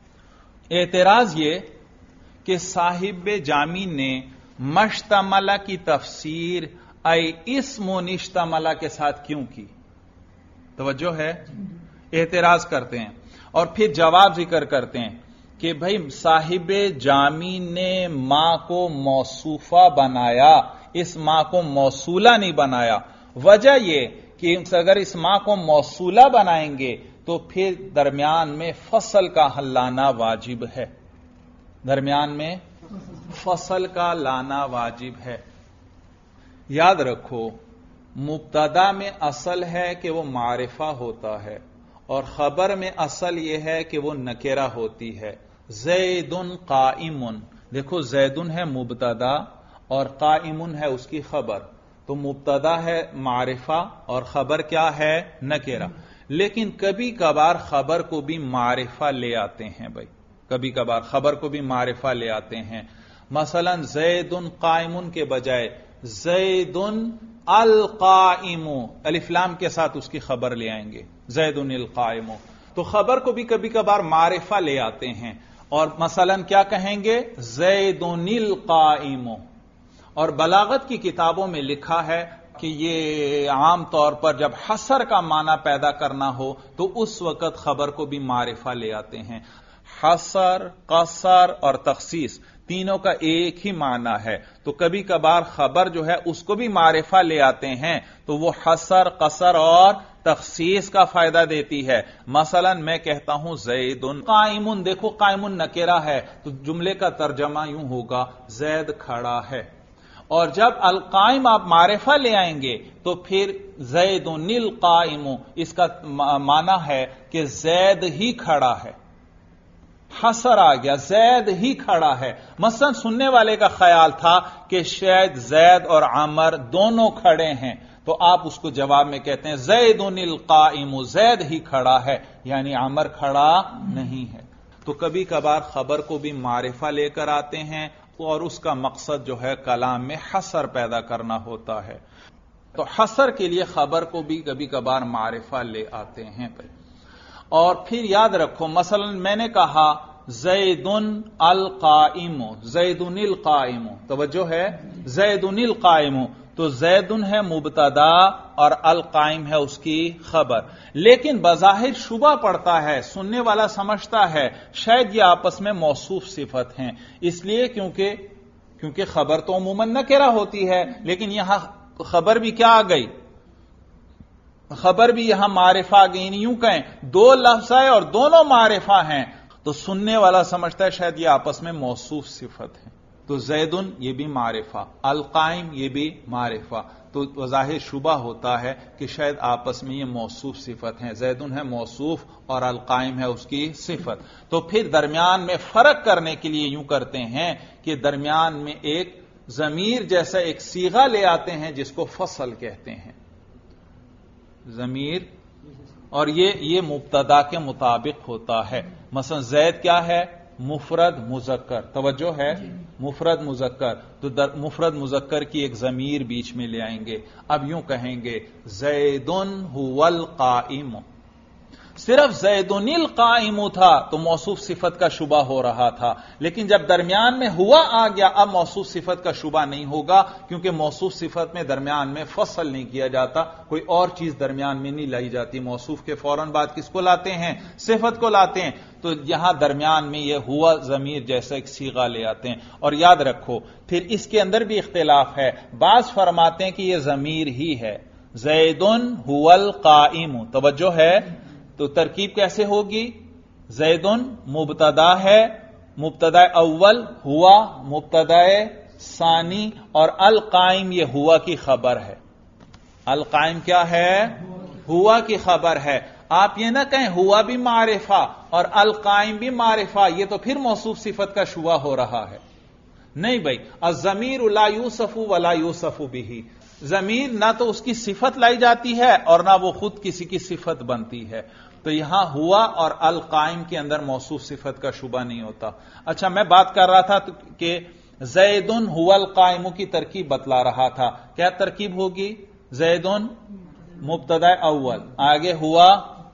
A: اعتراض یہ کہ صاحب جامی نے مشتمل کی تفسیر اے اسم و نشتمل کے ساتھ کیوں کی؟ توجہ ہے؟ اعتراض کرتے ہیں اور پھر جواب ذکر کرتے ہیں کہ بھائی صاحب جامی نے ما کو موصوفہ بنایا، اس ما کو موصولہ نہیں بنایا. وجہ یہ کہ اگر اس ما کو موصولہ بنائیں گے تو پھر درمیان میں فصل کا حل لانا واجب ہے، درمیان میں فصل کا لانا واجب ہے. یاد رکھو مبتدا میں اصل ہے کہ وہ معرفہ ہوتا ہے، اور خبر میں اصل یہ ہے کہ وہ نکرہ ہوتی ہے. زیدن قائم، دیکھو زیدن ہے مبتدا اور قائم ہے اس کی خبر. تو مبتدا ہے معرفہ اور خبر کیا ہے نکرہ. لیکن کبھی کبھار خبر کو بھی معرفہ لے آتے ہیں بھائی، کبھی کبھار خبر کو بھی معرفہ لے آتے ہیں. مثلا زید قائم کے بجائے زید القائم، الف لام کے ساتھ اس کی خبر لے آئیں گے، زید القائم. تو خبر کو بھی کبھی کبھار معرفہ لے آتے ہیں. اور مثلا کیا کہیں گے؟ زید القائم. اور بلاغت کی کتابوں میں لکھا ہے کہ یہ عام طور پر جب حصر کا معنی پیدا کرنا ہو تو اس وقت خبر کو بھی معرفہ لے آتے ہیں. حصر، قصر اور تخصیص تینوں کا ایک ہی معنی ہے، تو کبھی کبھار خبر جو ہے اس کو بھی معرفہ لے آتے ہیں تو وہ حصر، قصر اور تخصیص کا فائدہ دیتی ہے. مثلا میں کہتا ہوں زید قائم، دیکھو قائم نکرہ ہے تو جملے کا ترجمہ یوں ہوگا زید کھڑا ہے. اور جب القائم آپ معرفہ لے آئیں گے تو پھر زید القائم، اس کا معنی ہے کہ زید ہی کھڑا ہے. حصر آ گیا، زید ہی کھڑا ہے. مثلا سننے والے کا خیال تھا کہ شاید زید اور عمر دونوں کھڑے ہیں، تو آپ اس کو جواب میں کہتے ہیں زید القائم، زید ہی کھڑا ہے، یعنی عمر کھڑا نہیں ہے. تو کبھی کبھار خبر کو بھی معرفہ لے کر آتے ہیں اور اس کا مقصد جو ہے کلام میں حصر پیدا کرنا ہوتا ہے. تو حصر کے لیے خبر کو بھی کبھی کبھار معرفہ لے آتے ہیں. اور پھر یاد رکھو، مثلا میں نے کہا زید القائم، زید القائم، توجہ ہے، زید القائم، تو زید ہے مبتدا اور القائم ہے اس کی خبر. لیکن بظاہر شبہ پڑتا ہے، سننے والا سمجھتا ہے شاید یہ آپس میں موصوف صفت ہیں، اس لیے کیونکہ خبر تو عموماً نکرہ ہوتی ہے، لیکن یہاں خبر بھی کیا آ گئی؟ خبر بھی یہاں معرفہ آ گئی. یوں کہیں دو لفظ آئے اور دونوں معرفہ ہیں تو سننے والا سمجھتا ہے شاید یہ آپس میں موصوف صفت ہیں. تو زیدن یہ بھی معرفہ، القائم یہ بھی معرفہ، تو ظاہر شبہ ہوتا ہے کہ شاید آپس میں یہ موصوف صفت ہیں. زیدن ہے موصوف اور القائم ہے اس کی صفت. تو پھر درمیان میں فرق کرنے کے لیے یوں کرتے ہیں کہ درمیان میں ایک ضمیر جیسا ایک صیغہ لے آتے ہیں جس کو فصل کہتے ہیں. ضمیر، اور یہ مبتدا کے مطابق ہوتا ہے. مثلا زید کیا ہے؟ مفرد مذکر، توجہ ہے، مفرد مذکر، تو مفرد مذکر کی ایک ضمیر بیچ میں لے آئیں گے. اب یوں کہیں گے زیدن هو القائم. صرف زیدن القائم تھا تو موصوف صفت کا شبہ ہو رہا تھا، لیکن جب درمیان میں ہوا آ گیا اب موصوف صفت کا شبہ نہیں ہوگا، کیونکہ موصوف صفت میں درمیان میں فصل نہیں کیا جاتا، کوئی اور چیز درمیان میں نہیں لائی جاتی. موصوف کے فوراً بعد کس کو لاتے ہیں؟ صفت کو لاتے ہیں. تو یہاں درمیان میں یہ ہوا ضمیر جیسا ایک صیغہ لے آتے ہیں. اور یاد رکھو پھر اس کے اندر بھی اختلاف ہے. بعض فرماتے ہیں کہ یہ ضمیر ہی ہے، زیدن هو القائم، توجہ ہے. تو ترکیب کیسے ہوگی؟ زیدن مبتدا ہے، مبتدا اول، ہوا مبتدا ثانی، اور القائم یہ ہوا کی خبر ہے. القائم کیا ہے؟ ہوا کی خبر ہے. آپ یہ نہ کہیں ہوا بھی معرفہ اور القائم بھی معرفہ، یہ تو پھر موصوف صفت کا شبہ ہو رہا ہے. نہیں بھائی، الضمیر لا یوصف ولا یوصف بہ، ضمیر نہ تو اس کی صفت لائی جاتی ہے اور نہ وہ خود کسی کی صفت بنتی ہے. تو یہاں ہوا اور القائم کے اندر موصوف صفت کا شبہ نہیں ہوتا. اچھا، میں بات کر رہا تھا کہ زیدن هو القائم کی ترکیب بتلا رہا تھا. کیا ترکیب ہوگی؟ زیدن مبتدا اول، آگے ہوا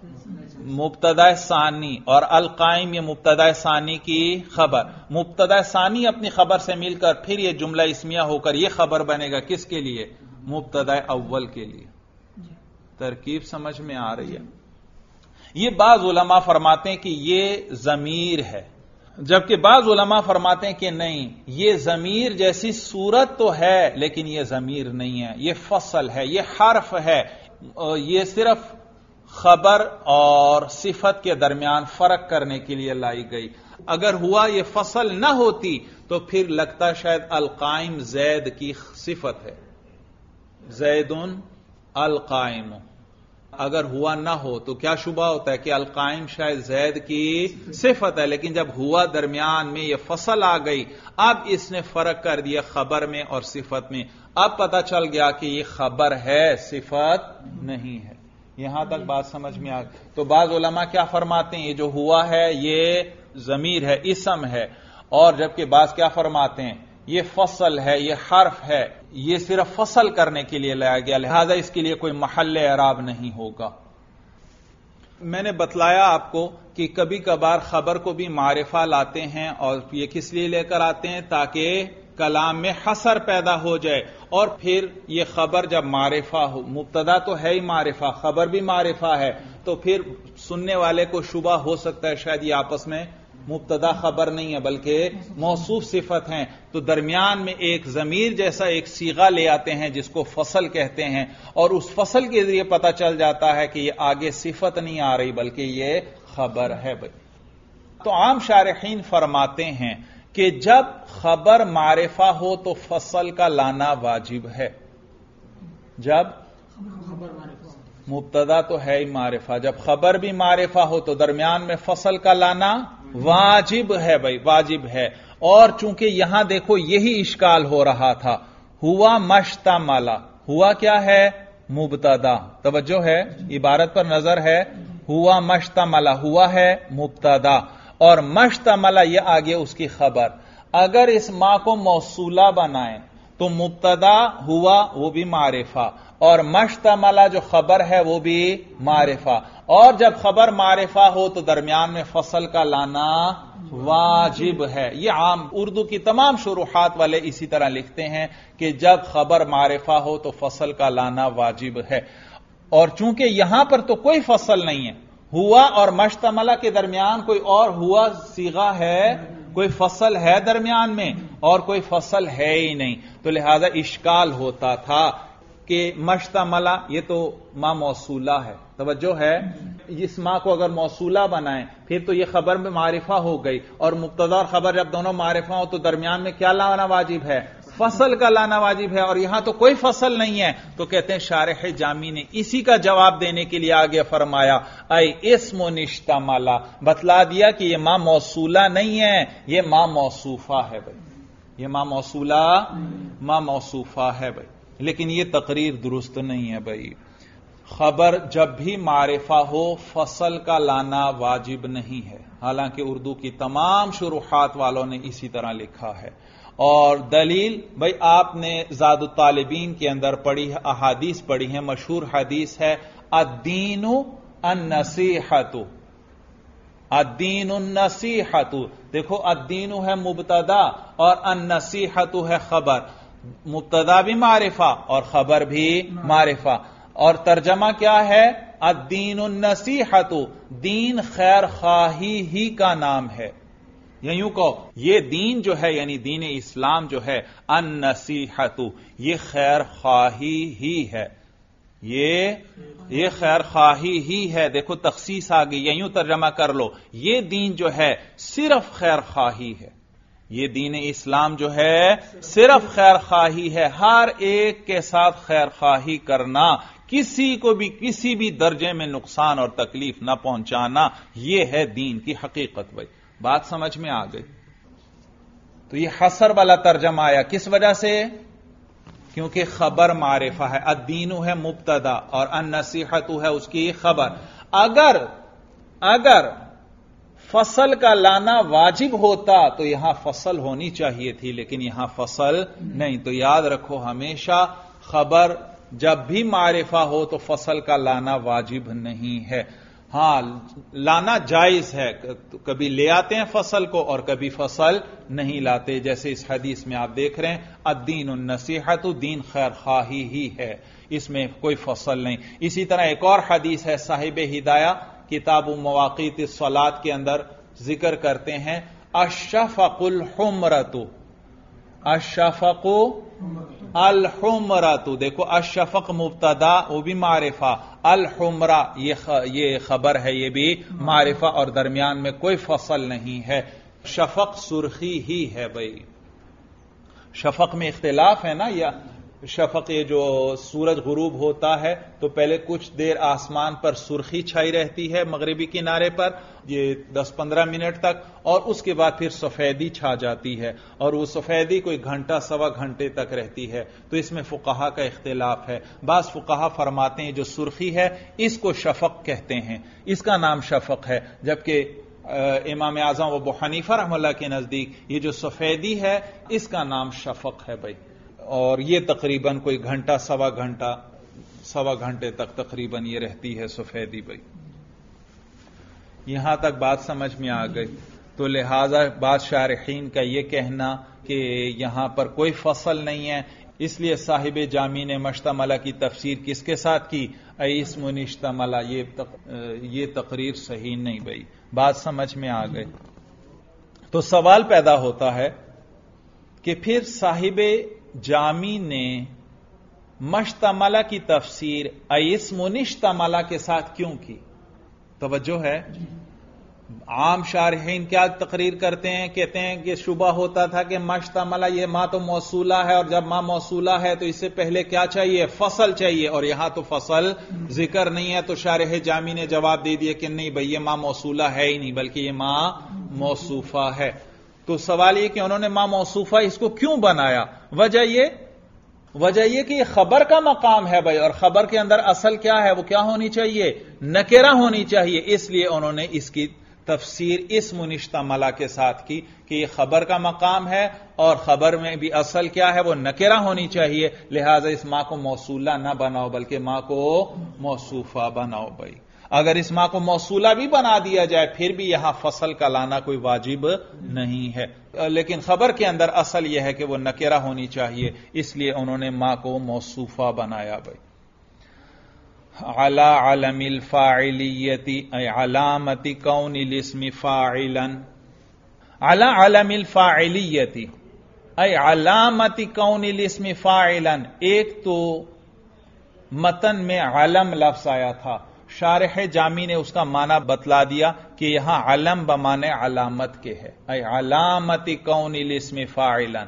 A: مبتدا ثانی، اور القائم یہ مبتدا ثانی کی خبر. مبتدا ثانی اپنی خبر سے مل کر پھر یہ جملہ اسمیہ ہو کر یہ خبر بنے گا کس کے لیے؟ مبتدا اول کے لیے. ترکیب سمجھ میں آ رہی ہے؟ یہ بعض علماء فرماتے ہیں کہ یہ ضمیر ہے، جبکہ بعض علماء فرماتے ہیں کہ نہیں، یہ ضمیر جیسی صورت تو ہے لیکن یہ ضمیر نہیں ہے، یہ فصل ہے، یہ حرف ہے. یہ صرف خبر اور صفت کے درمیان فرق کرنے کے لیے لائی گئی. اگر ہوا یہ فصل نہ ہوتی تو پھر لگتا شاید القائم زید کی صفت ہے، زیدن القائم. اگر ہوا نہ ہو تو کیا شبہ ہوتا ہے کہ القائم شاید زید کی صفت ہے، لیکن جب ہوا درمیان میں یہ فصل آ گئی، اب اس نے فرق کر دیا خبر میں اور صفت میں، اب پتہ چل گیا کہ یہ خبر ہے صفت نہیں ہے۔ یہاں تک بات سمجھ میں آ گئی۔ تو بعض علماء کیا فرماتے ہیں، یہ جو ہوا ہے یہ ضمیر ہے، اسم ہے، اور جبکہ بعض کیا فرماتے ہیں یہ فصل ہے، یہ حرف ہے، یہ صرف فصل کرنے کے لیے لایا گیا، لہذا اس کے لیے کوئی محل اعراب نہیں ہوگا۔ میں نے بتلایا آپ کو کہ کبھی کبھار خبر کو بھی معرفہ لاتے ہیں، اور یہ کس لیے لے کر آتے ہیں تاکہ کلام میں حصر پیدا ہو جائے، اور پھر یہ خبر جب معرفہ ہو، مبتدا تو ہے ہی معرفہ، خبر بھی معرفہ ہے، تو پھر سننے والے کو شبہ ہو سکتا ہے شاید یہ آپس میں مبتدا خبر نہیں ہے بلکہ موصوف صفت ہیں، تو درمیان میں ایک ضمیر جیسا ایک صیغہ لے آتے ہیں جس کو فصل کہتے ہیں، اور اس فصل کے ذریعے پتہ چل جاتا ہے کہ یہ آگے صفت نہیں آ رہی بلکہ یہ خبر ہے۔ تو عام شارحین فرماتے ہیں کہ جب خبر معرفہ ہو تو فصل کا لانا واجب ہے، جب مبتدا تو ہے ہی معرفہ، جب خبر بھی معرفہ ہو تو درمیان میں فصل کا لانا واجب ہے، واجب ہے۔ اور چونکہ یہاں دیکھو یہی اشکال ہو رہا تھا، ہوا مشتمل، ہوا کیا ہے مبتدا، توجہ ہے عبارت پر نظر ہے، ہوا مشتمل، ہوا ہے مبتدا، اور مشتمل یہ آگے اس کی خبر۔ اگر اس ما کو موصولہ بنائیں تو مبتدا ہوا وہ بھی معرفہ، اور مشتملہ جو خبر ہے وہ بھی معرفہ، اور جب خبر معرفہ ہو تو درمیان میں فصل کا لانا واجب ہے۔ یہ عام اردو کی تمام شروحات والے اسی طرح لکھتے ہیں کہ جب خبر معرفہ ہو تو فصل کا لانا واجب ہے، اور چونکہ یہاں پر تو کوئی فصل نہیں ہے، ہوا اور مشتملہ کے درمیان کوئی اور ہوا صیغہ ہے، کوئی فصل ہے درمیان میں اور کوئی فصل ہے ہی نہیں، تو لہذا اشکال ہوتا تھا کہ مشتملہ یہ تو ما موصولہ ہے، توجہ ہے، اس ما کو اگر موصولہ بنائیں پھر تو یہ خبر میں معرفہ ہو گئی، اور مبتدا اور خبر جب دونوں معرفہ ہو تو درمیان میں کیا لانا واجب ہے، فصل کا لانا واجب ہے، اور یہاں تو کوئی فصل نہیں ہے، تو کہتے ہیں شارح جامی نے اسی کا جواب دینے کے لیے آگے فرمایا اے اسم نشتملہ، بتلا دیا کہ یہ ما موصولہ نہیں ہے، یہ ما موصوفہ ہے بھائی، یہ ما موصولہ ما موصوفہ ہے بھائی، لیکن یہ تقریر درست نہیں ہے بھائی۔ خبر جب بھی معرفہ ہو فصل کا لانا واجب نہیں ہے، حالانکہ اردو کی تمام شروحات والوں نے اسی طرح لکھا ہے، اور دلیل بھائی آپ نے زاد الطالبین کے اندر پڑھی احادیث پڑھی ہیں، مشہور حدیث ہے الدین النصیحۃ، الدین النصیحۃ، دیکھو الدین ہے مبتدا اور النصیحۃ ہے خبر، مبتدا بھی معرفہ اور خبر بھی معرفہ، اور ترجمہ کیا ہے الدین النصیحۃ، دین خیر خواہی ہی کا نام ہے، یا یوں کہو یہ دین جو ہے یعنی دین اسلام جو ہے النصیحۃ، یہ خیر خواہی ہی ہے، یہ خیر خواہی ہی ہے، دیکھو تخصیص آ گئی، یا یوں ترجمہ کر لو یہ دین جو ہے صرف خیر خواہی ہے، یہ دین اسلام جو ہے صرف خیر خواہی ہے، ہر ایک کے ساتھ خیر خواہی کرنا، کسی کو بھی کسی بھی درجے میں نقصان اور تکلیف نہ پہنچانا، یہ ہے دین کی حقیقت بھائی، بات سمجھ میں آ گئی۔ تو یہ حصر والا ترجمہ آیا کس وجہ سے، کیونکہ خبر معرفہ ہے، الدین ہے مبتدا اور النصیحۃ ہے اس کی خبر، اگر فصل کا لانا واجب ہوتا تو یہاں فصل ہونی چاہیے تھی، لیکن یہاں فصل نہیں، تو یاد رکھو ہمیشہ خبر جب بھی معرفہ ہو تو فصل کا لانا واجب نہیں ہے، ہاں لانا جائز ہے، کبھی لے آتے ہیں فصل کو اور کبھی فصل نہیں لاتے، جیسے اس حدیث میں آپ دیکھ رہے ہیں الدین النصیحۃ، دین خیر خواہی ہی ہے، اس میں کوئی فصل نہیں۔ اسی طرح ایک اور حدیث ہے صاحب ہدایہ کتاب مواقیت الصلاۃ کے اندر ذکر کرتے ہیں الشفق الحمرۃ، الشفق الحمرۃ، دیکھو الشفق مبتدا وہ بھی معرفہ، الحمرہ یہ خبر ہے یہ بھی معرفہ، اور درمیان میں کوئی فصل نہیں ہے، شفق سرخی ہی ہے بھائی، شفق میں اختلاف ہے نا، یا شفق یہ جو سورج غروب ہوتا ہے تو پہلے کچھ دیر آسمان پر سرخی چھائی رہتی ہے مغربی کنارے پر، یہ 10-15 منٹ تک، اور اس کے بعد پھر سفیدی چھا جاتی ہے، اور وہ سفیدی کوئی گھنٹہ سوا گھنٹے تک رہتی ہے۔ تو اس میں فقہا کا اختلاف ہے۔ بعض فقہا فرماتے ہیں جو سرخی ہے اس کو شفق کہتے ہیں، اس کا نام شفق ہے، جبکہ امام اعظم ابو حنیفہ رحمہ اللہ کے نزدیک یہ جو سفیدی ہے اس کا نام شفق ہے بھائی، اور یہ تقریباً کوئی گھنٹہ سوا گھنٹے تک تقریباً یہ رہتی ہے سفیدی بھائی۔ یہاں تک بات سمجھ میں آ گئی۔ تو لہذا بعض شارحین کا یہ کہنا کہ یہاں پر کوئی فصل نہیں ہے، اس لیے صاحب جامی نے مشتملہ کی تفسیر کس کے ساتھ کی؟ اسم نشتملہ، یہ تقریر صحیح نہیں بھائی۔ بات سمجھ میں آ گئی۔ تو سوال پیدا ہوتا ہے کہ پھر صاحب جامی نے مشتملہ کی تفسیر اسم نشتملہ کے ساتھ کیوں کی؟ توجہ ہے؟ عام شارحین کیا تقریر کرتے ہیں؟ کہتے ہیں کہ شبہ ہوتا تھا کہ مشتملہ یہ ما تو موصولہ ہے، اور جب ما موصولہ ہے تو اس سے پہلے کیا چاہیے؟ فصل چاہیے، اور یہاں تو فصل ذکر نہیں ہے۔ تو شارح جامی نے جواب دے دیا کہ نہیں بھئی، یہ ما موصولہ ہے ہی نہیں، بلکہ یہ ما موصوفہ ہے۔ تو سوال یہ کہ انہوں نے ما موصوفہ اس کو کیوں بنایا؟ وجہ یہ کہ یہ خبر کا مقام ہے بھائی، اور خبر کے اندر اصل کیا ہے؟ وہ کیا ہونی چاہیے؟ نکرہ ہونی چاہیے۔ اس لیے انہوں نے اس کی تفسیر اسم نشتملہ کے ساتھ کی کہ یہ خبر کا مقام ہے، اور خبر میں بھی اصل کیا ہے؟ وہ نکرہ ہونی چاہیے، لہذا اس ما کو موصولہ نہ بناؤ بلکہ ما کو موصوفہ بناؤ بھائی۔ اگر اس ما کو موصولہ بھی بنا دیا جائے پھر بھی یہاں فصل کا لانا کوئی واجب نہیں ہے، لیکن خبر کے اندر اصل یہ ہے کہ وہ نکرہ ہونی چاہیے، اس لیے انہوں نے ما کو موصوفہ بنایا بھائی۔ علی علم الفاعلیت ای علامت کون الاسم فاعلا، علی علم الفاعلیت ای علامت کون الاسم فاعلا۔ ایک تو متن میں علم لفظ آیا تھا، شارح جامی نے اس کا معنی بتلا دیا کہ یہاں علم بمانے علامت کے ہے، ای علامت کون الاسم فاعلا۔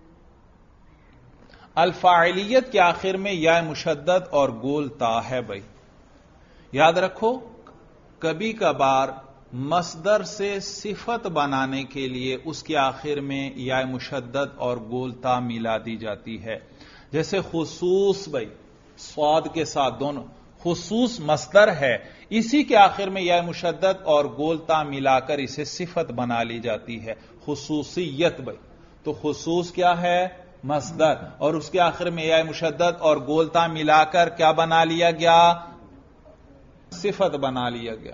A: الفاعلیت کے آخر میں یا مشدد اور گول تا ہے بھائی۔ یاد رکھو، کبھی کبھار مصدر سے صفت بنانے کے لیے اس کے آخر میں یا مشدد اور گول تا ملا دی جاتی ہے، جیسے خصوص بھائی، صاد کے ساتھ دونوں، خصوص مصدر ہے، اسی کے آخر میں یا مشدد اور گول تا ملا کر اسے صفت بنا لی جاتی ہے، خصوصیت بھائی۔ تو خصوص کیا ہے؟ مصدر، اور اس کے آخر میں یا مشدد اور گول تا ملا کر کیا بنا لیا گیا؟ صفت بنا لیا گیا۔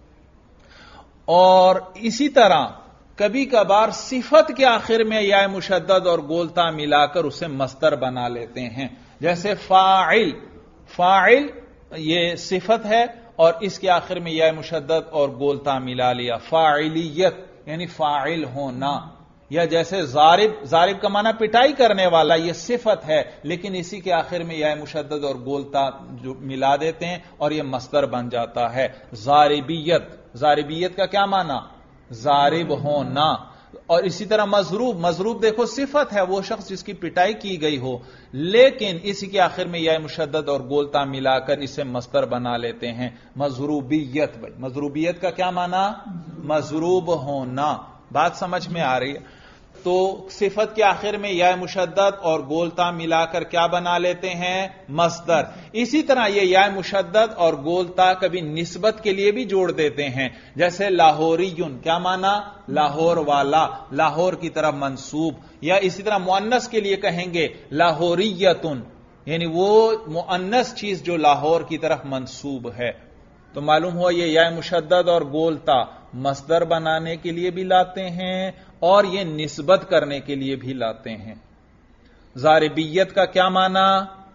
A: اور اسی طرح کبھی کبھار صفت کے آخر میں یا مشدد اور گول تا ملا کر اسے مصدر بنا لیتے ہیں، جیسے فاعل، فاعل یہ صفت ہے اور اس کے آخر میں یا مشدد اور گول تا ملا لیا، فاعلیت یعنی فاعل ہونا۔ یا جیسے ضارب، ضارب کا معنی پٹائی کرنے والا، یہ صفت ہے لیکن اسی کے آخر میں یا مشدد اور گول تا جو ملا دیتے ہیں اور یہ مصدر بن جاتا ہے۔ ضاربیت، ضاربیت کا کیا معنی؟ ضارب ہونا۔ اور اسی طرح مضروب، مضروب دیکھو صفت ہے، وہ شخص جس کی پٹائی کی گئی ہو، لیکن اسی کے آخر میں یا مشدد اور گول تا ملا کر اسے مصدر بنا لیتے ہیں، مضروبیت بھائی۔ مضروبیت کا کیا معنی؟ مضروب ہونا۔ بات سمجھ میں آ رہی ہے؟ تو صفت کے آخر میں یا مشدد اور گول تا ملا کر کیا بنا لیتے ہیں؟ مصدر۔ اسی طرح یہ یا مشدد اور گول تا کبھی نسبت کے لیے بھی جوڑ دیتے ہیں، جیسے لاہوریون، کیا معنی؟ لاہور والا، لاہور کی طرف منسوب۔ یا اسی طرح مؤنث کے لیے کہیں گے لاہوریتن، یعنی وہ مؤنث چیز جو لاہور کی طرف منسوب ہے۔ تو معلوم ہوا یہ یا مشدد اور گول تا مصدر بنانے کے لیے بھی لاتے ہیں اور یہ نسبت کرنے کے لیے بھی لاتے ہیں۔ ضاربیت کا کیا معنی؟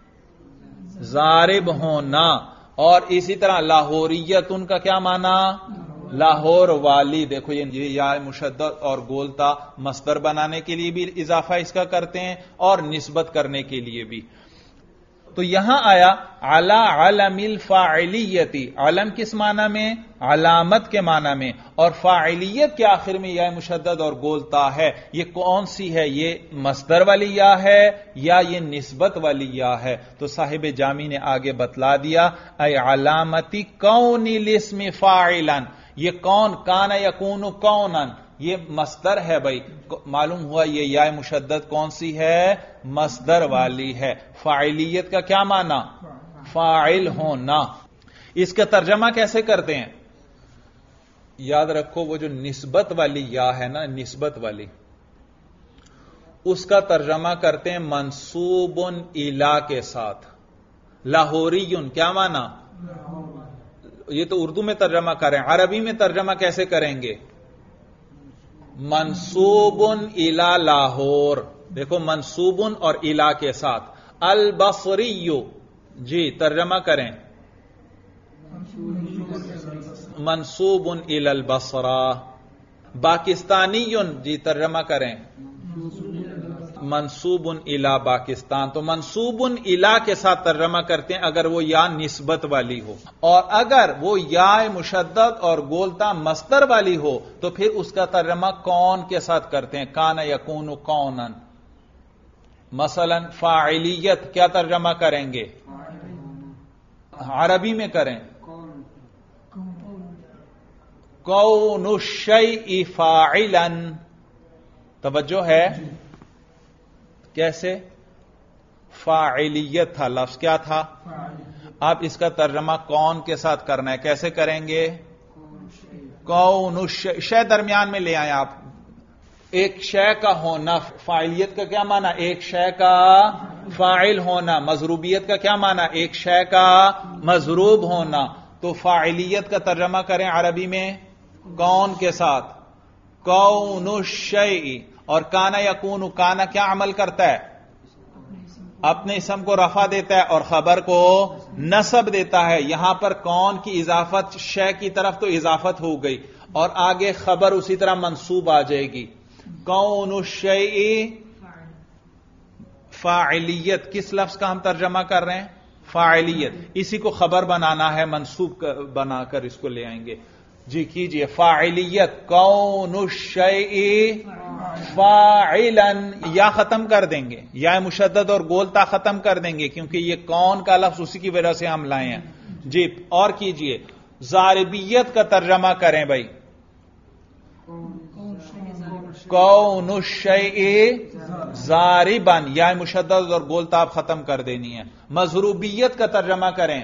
A: ضارب ہونا۔ اور اسی طرح لاہوریت ان کا کیا معنی؟ لاہور والی۔ دیکھو یہ یا مشدد اور گول تا مصدر بنانے کے لیے بھی اضافہ اس کا کرتے ہیں اور نسبت کرنے کے لیے بھی۔ تو یہاں آیا علی علم الفاعلیتی، علم کس معنی میں؟ علامت کے معنی میں، اور فاعلیت کے آخر میں یا مشدد اور گولتا ہے. یہ کون سی ہے؟ یہ مصدر والی یا ہے یا یہ نسبت والی یا ہے؟ تو صاحب جامی نے آگے بتلا دیا اے علامتی کون الاسم فاعلا، یہ کون، کان یکون کونن، یہ مصدر ہے بھائی. معلوم ہوا یہ یا مشدد کون سی ہے؟ مصدر والی ہے. فاعلیت کا کیا معنی؟ فاعل ہونا. اس کا ترجمہ کیسے کرتے ہیں؟ یاد رکھو وہ جو نسبت والی یا ہے نا، نسبت والی، اس کا ترجمہ کرتے ہیں منصوب الی کے ساتھ. لاہوری کیا معنی؟ یہ تو اردو میں ترجمہ کریں، عربی میں ترجمہ کیسے کریں گے؟ منصوب الی لاہور. دیکھو منصوب اور الی کے ساتھ. البصری، جی ترجمہ کریں منصوب الی البصرہ. پاکستانی، جی ترجمہ کریں منصوب الی پاکستان. تو منصوب الی کے ساتھ ترجمہ کرتے ہیں اگر وہ یا نسبت والی ہو، اور اگر وہ یا مشدد اور گولتا مصدر والی ہو تو پھر اس کا ترجمہ کون کے ساتھ کرتے ہیں؟ کان یکون کونن. مثلا فاعلیت کیا ترجمہ کریں گے؟ عربی میں کریں کون الشیء فاعلا. توجہ ہے؟ کیسے؟ فاعلیت تھا لفظ، کیا تھا؟ اب اس کا ترجمہ کون کے ساتھ کرنا ہے، کیسے کریں گے؟ کون الشیء، شے درمیان میں لے آئیں آپ. ایک شے کا ہونا، فاعلیت کا کیا معنی؟ ایک شے کا فاعل ہونا. مضروبیت کا کیا معنی؟ ایک شے کا مضروب ہونا. تو فاعلیت کا ترجمہ کریں عربی میں کون کے ساتھ؟ کون الشیء. اور کانا یکون، کانا کیا عمل کرتا ہے؟ اپنے اسم کو رفع دیتا ہے اور خبر کو نصب دیتا ہے. یہاں پر کون کی اضافت شے کی طرف تو اضافت ہو گئی، اور آگے خبر اسی طرح منصوب آ جائے گی. کون الشیء فاعلیت، کس لفظ کا ہم ترجمہ کر رہے ہیں؟ فاعلیت. اسی کو خبر بنانا ہے، منصوب بنا کر اس کو لے آئیں گے. جی کیجئے فاعلیت کون الشیء فاعلا. یا ختم کر دیں گے، یا مشدد اور گولتا ختم کر دیں گے کیونکہ یہ کون کا لفظ اسی کی وجہ سے ہم لائے ہیں. جی اور کیجئے ضاربیت کا ترجمہ کریں بھائی کون الشیء ضاربا. یا مشدد اور گولتا آپ ختم کر دینی ہے. مضروبیت کا ترجمہ کریں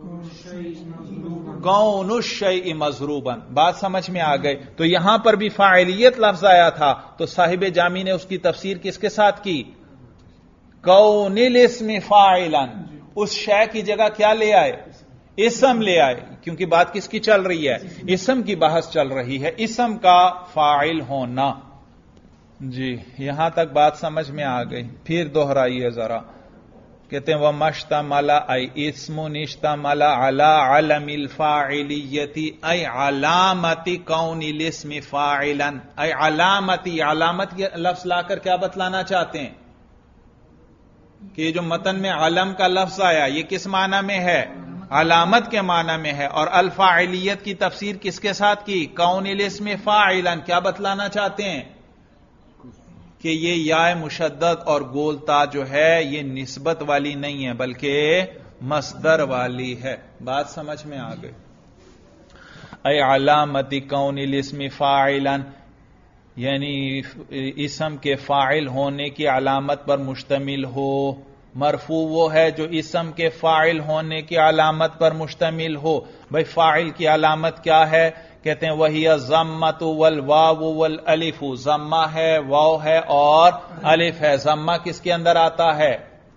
A: کون الشیء مضروبا. بات سمجھ میں آ گئی؟ تو یہاں پر بھی فاعلیت لفظ آیا تھا تو صاحب جامی نے اس کی تفسیر کس کے ساتھ کی؟ کون الاسم فاعلا. اس شے کی جگہ کیا لے آئے؟ اسم لے آئے، کیونکہ بات کس کی چل رہی ہے؟ اسم کی بحث چل رہی ہے، اسم کا فاعل ہونا. جی یہاں تک بات سمجھ میں آ گئی. پھر دوہرائیے ذرا. کہتے ہیں وَمَشْتَمَلَ ای اسم اشتمل علی علم الفاعلیت ای علامت کون الاسم فاعلا. ای علامتی، علامت کے لفظ لا کر کیا بتلانا چاہتے ہیں؟ کہ یہ جو متن میں علم کا لفظ آیا یہ کس معنی میں ہے؟ علامت کے معنی میں ہے. اور الفاعلیت کی تفسیر کس کے ساتھ کی؟ کون الاسم فاعلا. کیا بتلانا چاہتے ہیں؟ کہ یہ یا مشدد اور گولتا جو ہے یہ نسبت والی نہیں ہے بلکہ مصدر والی ہے. بات سمجھ میں آ گئی؟ اے علامت کون الاسم فاعلا، یعنی اسم کے فاعل ہونے کی علامت پر مشتمل ہو. مرفوع وہ ہے جو اسم کے فاعل ہونے کی علامت پر مشتمل ہو. بھائی فاعل کی علامت کیا ہے؟ کہتے ہیں وہی ضمۃ والواو والالف. ضمہ ہے، واو ہے اور الف ہے. ضمہ کس کے اندر آتا ہے؟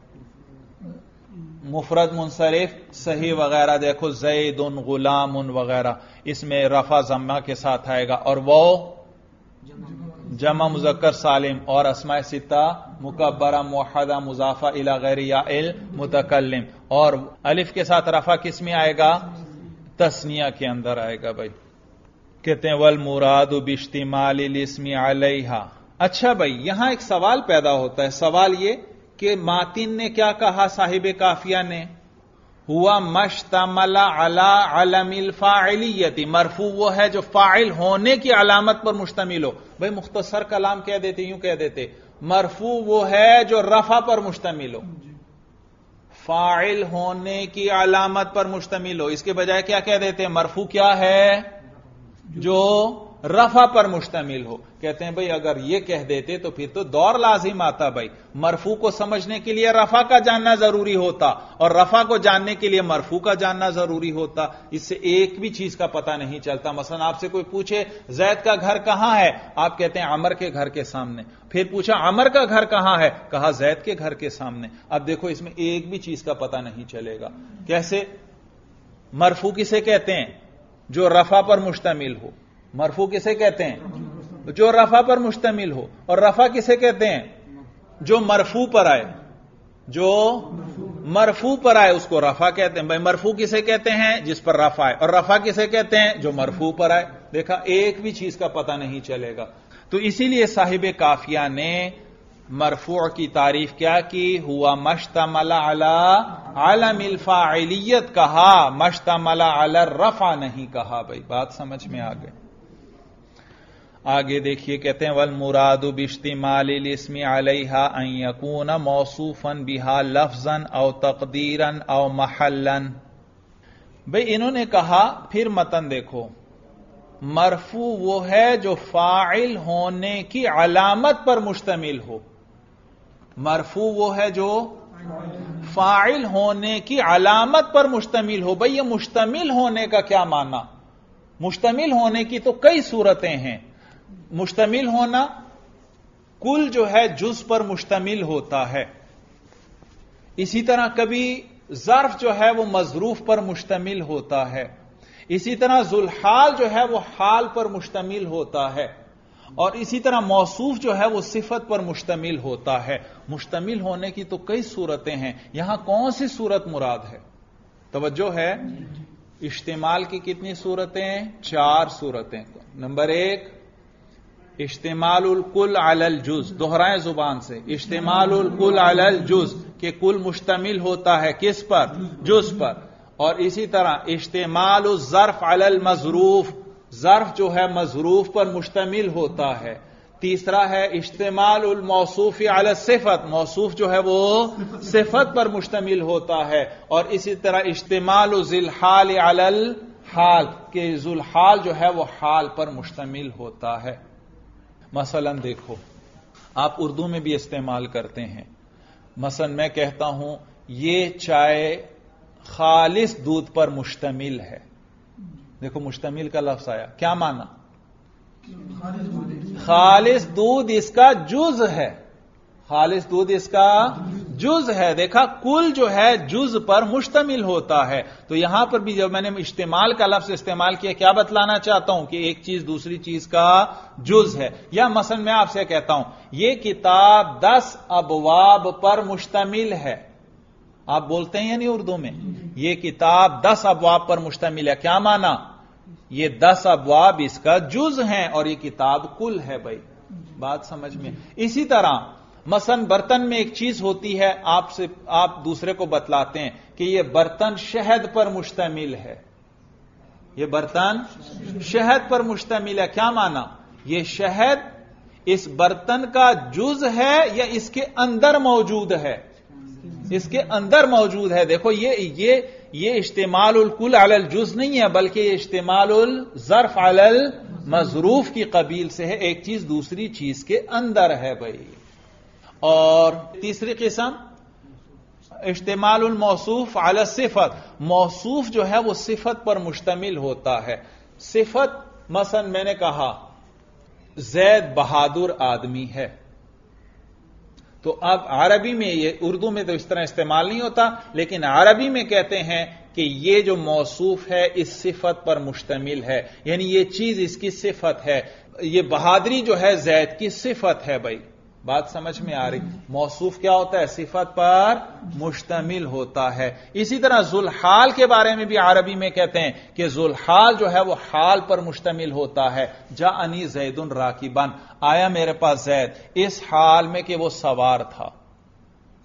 A: مفرد منصرف صحیح وغیرہ. دیکھو زید غلام وغیرہ، اس میں رفع ضمہ کے ساتھ آئے گا. اور واو جمع مذکر سالم، اور اسماء ستہ مکبرہ موحدہ مضافہ الی غیر یا المتکلم. اور الف کے ساتھ رفع کس میں آئے گا؟ تثنیہ کے اندر آئے گا. بھائی کہتے ہیں والمراد باشتمال الاسم علیہا. اچھا بھائی یہاں ایک سوال پیدا ہوتا ہے. سوال یہ کہ ماتن نے کیا کہا صاحب کافیہ نے؟ ہوا مشتمل علی علم الفاعلیت، مرفوع وہ ہے جو فاعل ہونے کی علامت پر مشتمل ہو. بھئی مختصر کلام کہہ دیتے، یوں کہہ دیتے مرفوع وہ ہے جو رفع پر مشتمل ہو، فاعل ہونے کی علامت پر مشتمل ہو. اس کے بجائے کیا کہہ دیتے ہیں؟ مرفوع کیا ہے؟ جو رفع پر مشتمل ہو. کہتے ہیں بھئی اگر یہ کہہ دیتے تو پھر تو دور لازم آتا. بھئی مرفوع کو سمجھنے کے لیے رفع کا جاننا ضروری ہوتا، اور رفع کو جاننے کے لیے مرفوع کا جاننا ضروری ہوتا. اس سے ایک بھی چیز کا پتہ نہیں چلتا. مثلا آپ سے کوئی پوچھے زید کا گھر کہاں ہے، آپ کہتے ہیں عمر کے گھر کے سامنے. پھر پوچھا عمر کا گھر کہاں ہے، کہا زید کے گھر کے سامنے. اب دیکھو اس میں ایک بھی چیز کا پتہ نہیں چلے گا. کیسے؟ مرفوع کسے کہتے ہیں؟ جو رفع پر مشتمل ہو. مرفوع کسے کہتے ہیں؟ جو رفع پر مشتمل ہو. اور رفع کسے کہتے ہیں؟ جو مرفوع پر آئے. جو مرفوع پر آئے اس کو رفع کہتے ہیں. بھائی مرفوع کسے کہتے ہیں؟ جس پر رفع آئے. اور رفع کسے کہتے ہیں؟ جو مرفوع پر آئے. دیکھا ایک بھی چیز کا پتہ نہیں چلے گا. تو اسی لیے صاحب کافیہ نے مرفوع کی تعریف کیا کی؟ ہوا مشتمل علی علم الفاعلیت کہا، مشتمل علی الرفع نہیں کہا. بھائی بات سمجھ میں آ گئی. آگے دیکھیے کہتے ہیں والمراد باشتمال الاسم علیہا ان یکون موصوفا بہا لفظا او تقدیرا او محلا. بھئی انہوں نے کہا پھر متن دیکھو، مرفوع وہ ہے جو فاعل ہونے کی علامت پر مشتمل ہو. مرفوع وہ ہے جو فاعل ہونے کی علامت پر مشتمل ہو. بھئی یہ مشتمل ہونے کا کیا معنی؟ مشتمل ہونے کی تو کئی صورتیں ہیں. مشتمل ہونا کل جو ہے جز پر مشتمل ہوتا ہے. اسی طرح کبھی ظرف جو ہے وہ مظروف پر مشتمل ہوتا ہے. اسی طرح ذوالحال جو ہے وہ حال پر مشتمل ہوتا ہے. اور اسی طرح موصوف جو ہے وہ صفت پر مشتمل ہوتا ہے. مشتمل ہونے کی تو کئی صورتیں ہیں. یہاں کون سی صورت مراد ہے؟ توجہ ہے. اشتمال کی کتنی صورتیں؟ 4 صورتیں. نمبر 1 اشتمال الکل علی الجز. دوہرائیں زبان سے، اشتمال الکل علی الجز کہ کل مشتمل ہوتا ہے کس پر؟ جز پر. اور اسی طرح اشتمال الظرف علی المظروف، ظرف جو ہے مظروف پر مشتمل ہوتا ہے. تیسرا ہے اشتمال الموصوف علی الصفت، موصوف جو ہے وہ صفت پر مشتمل ہوتا ہے. اور اسی طرح اشتمال ذی الحال علی الحال کہ ذو الحال جو ہے وہ حال پر مشتمل ہوتا ہے. مثلا دیکھو آپ اردو میں بھی استعمال کرتے ہیں. مثلا میں کہتا ہوں یہ چائے خالص دودھ پر مشتمل ہے. دیکھو مشتمل کا لفظ آیا، کیا معنی؟ خالص دودھ اس کا جز ہے. خالص دودھ اس کا جز ہے. دیکھا کل جو ہے جز پر مشتمل ہوتا ہے. تو یہاں پر بھی جب میں نے اشتمال کا لفظ استعمال کیا، کیا بتلانا چاہتا ہوں کہ ایک چیز دوسری چیز کا جز ہے. یا مثلا میں آپ سے کہتا ہوں یہ کتاب 10 ابواب پر مشتمل ہے. آپ بولتے ہیں یعنی اردو میں یہ کتاب 10 ابواب پر مشتمل ہے. کیا معنی؟ یہ 10 ابواب اس کا جز ہیں اور یہ کتاب کل ہے. بھائی بات سمجھ میں. اسی طرح مثلا برتن میں ایک چیز ہوتی ہے، آپ دوسرے کو بتلاتے ہیں کہ یہ برتن شہد پر مشتمل ہے. یہ برتن شہد پر مشتمل ہے. کیا معنی؟ یہ شہد اس برتن کا جز ہے یا اس کے اندر موجود ہے؟ اس کے اندر موجود ہے. دیکھو یہ اشتمال الکل علی الجز نہیں ہے، بلکہ یہ اشتمال الظرف علی المظروف کی قبیل سے ہے. ایک چیز دوسری چیز کے اندر ہے. بھائی اور تیسری قسم اشتمال الموصوف علی الصفت، موصوف جو ہے وہ صفت پر مشتمل ہوتا ہے. صفت مثلا میں نے کہا زید بہادر آدمی ہے، تو اب عربی میں، یہ اردو میں تو اس طرح استعمال نہیں ہوتا، لیکن عربی میں کہتے ہیں کہ یہ جو موصوف ہے اس صفت پر مشتمل ہے، یعنی یہ چیز اس کی صفت ہے. یہ بہادری جو ہے زید کی صفت ہے. بھائی بات سمجھ میں آ رہی؟ موصوف کیا ہوتا ہے؟ صفت پر مشتمل ہوتا ہے. اسی طرح ذوالحال کے بارے میں بھی عربی میں کہتے ہیں کہ ذوالحال جو ہے وہ حال پر مشتمل ہوتا ہے. جاءنی زید راکبا، آیا میرے پاس زید اس حال میں کہ وہ سوار تھا.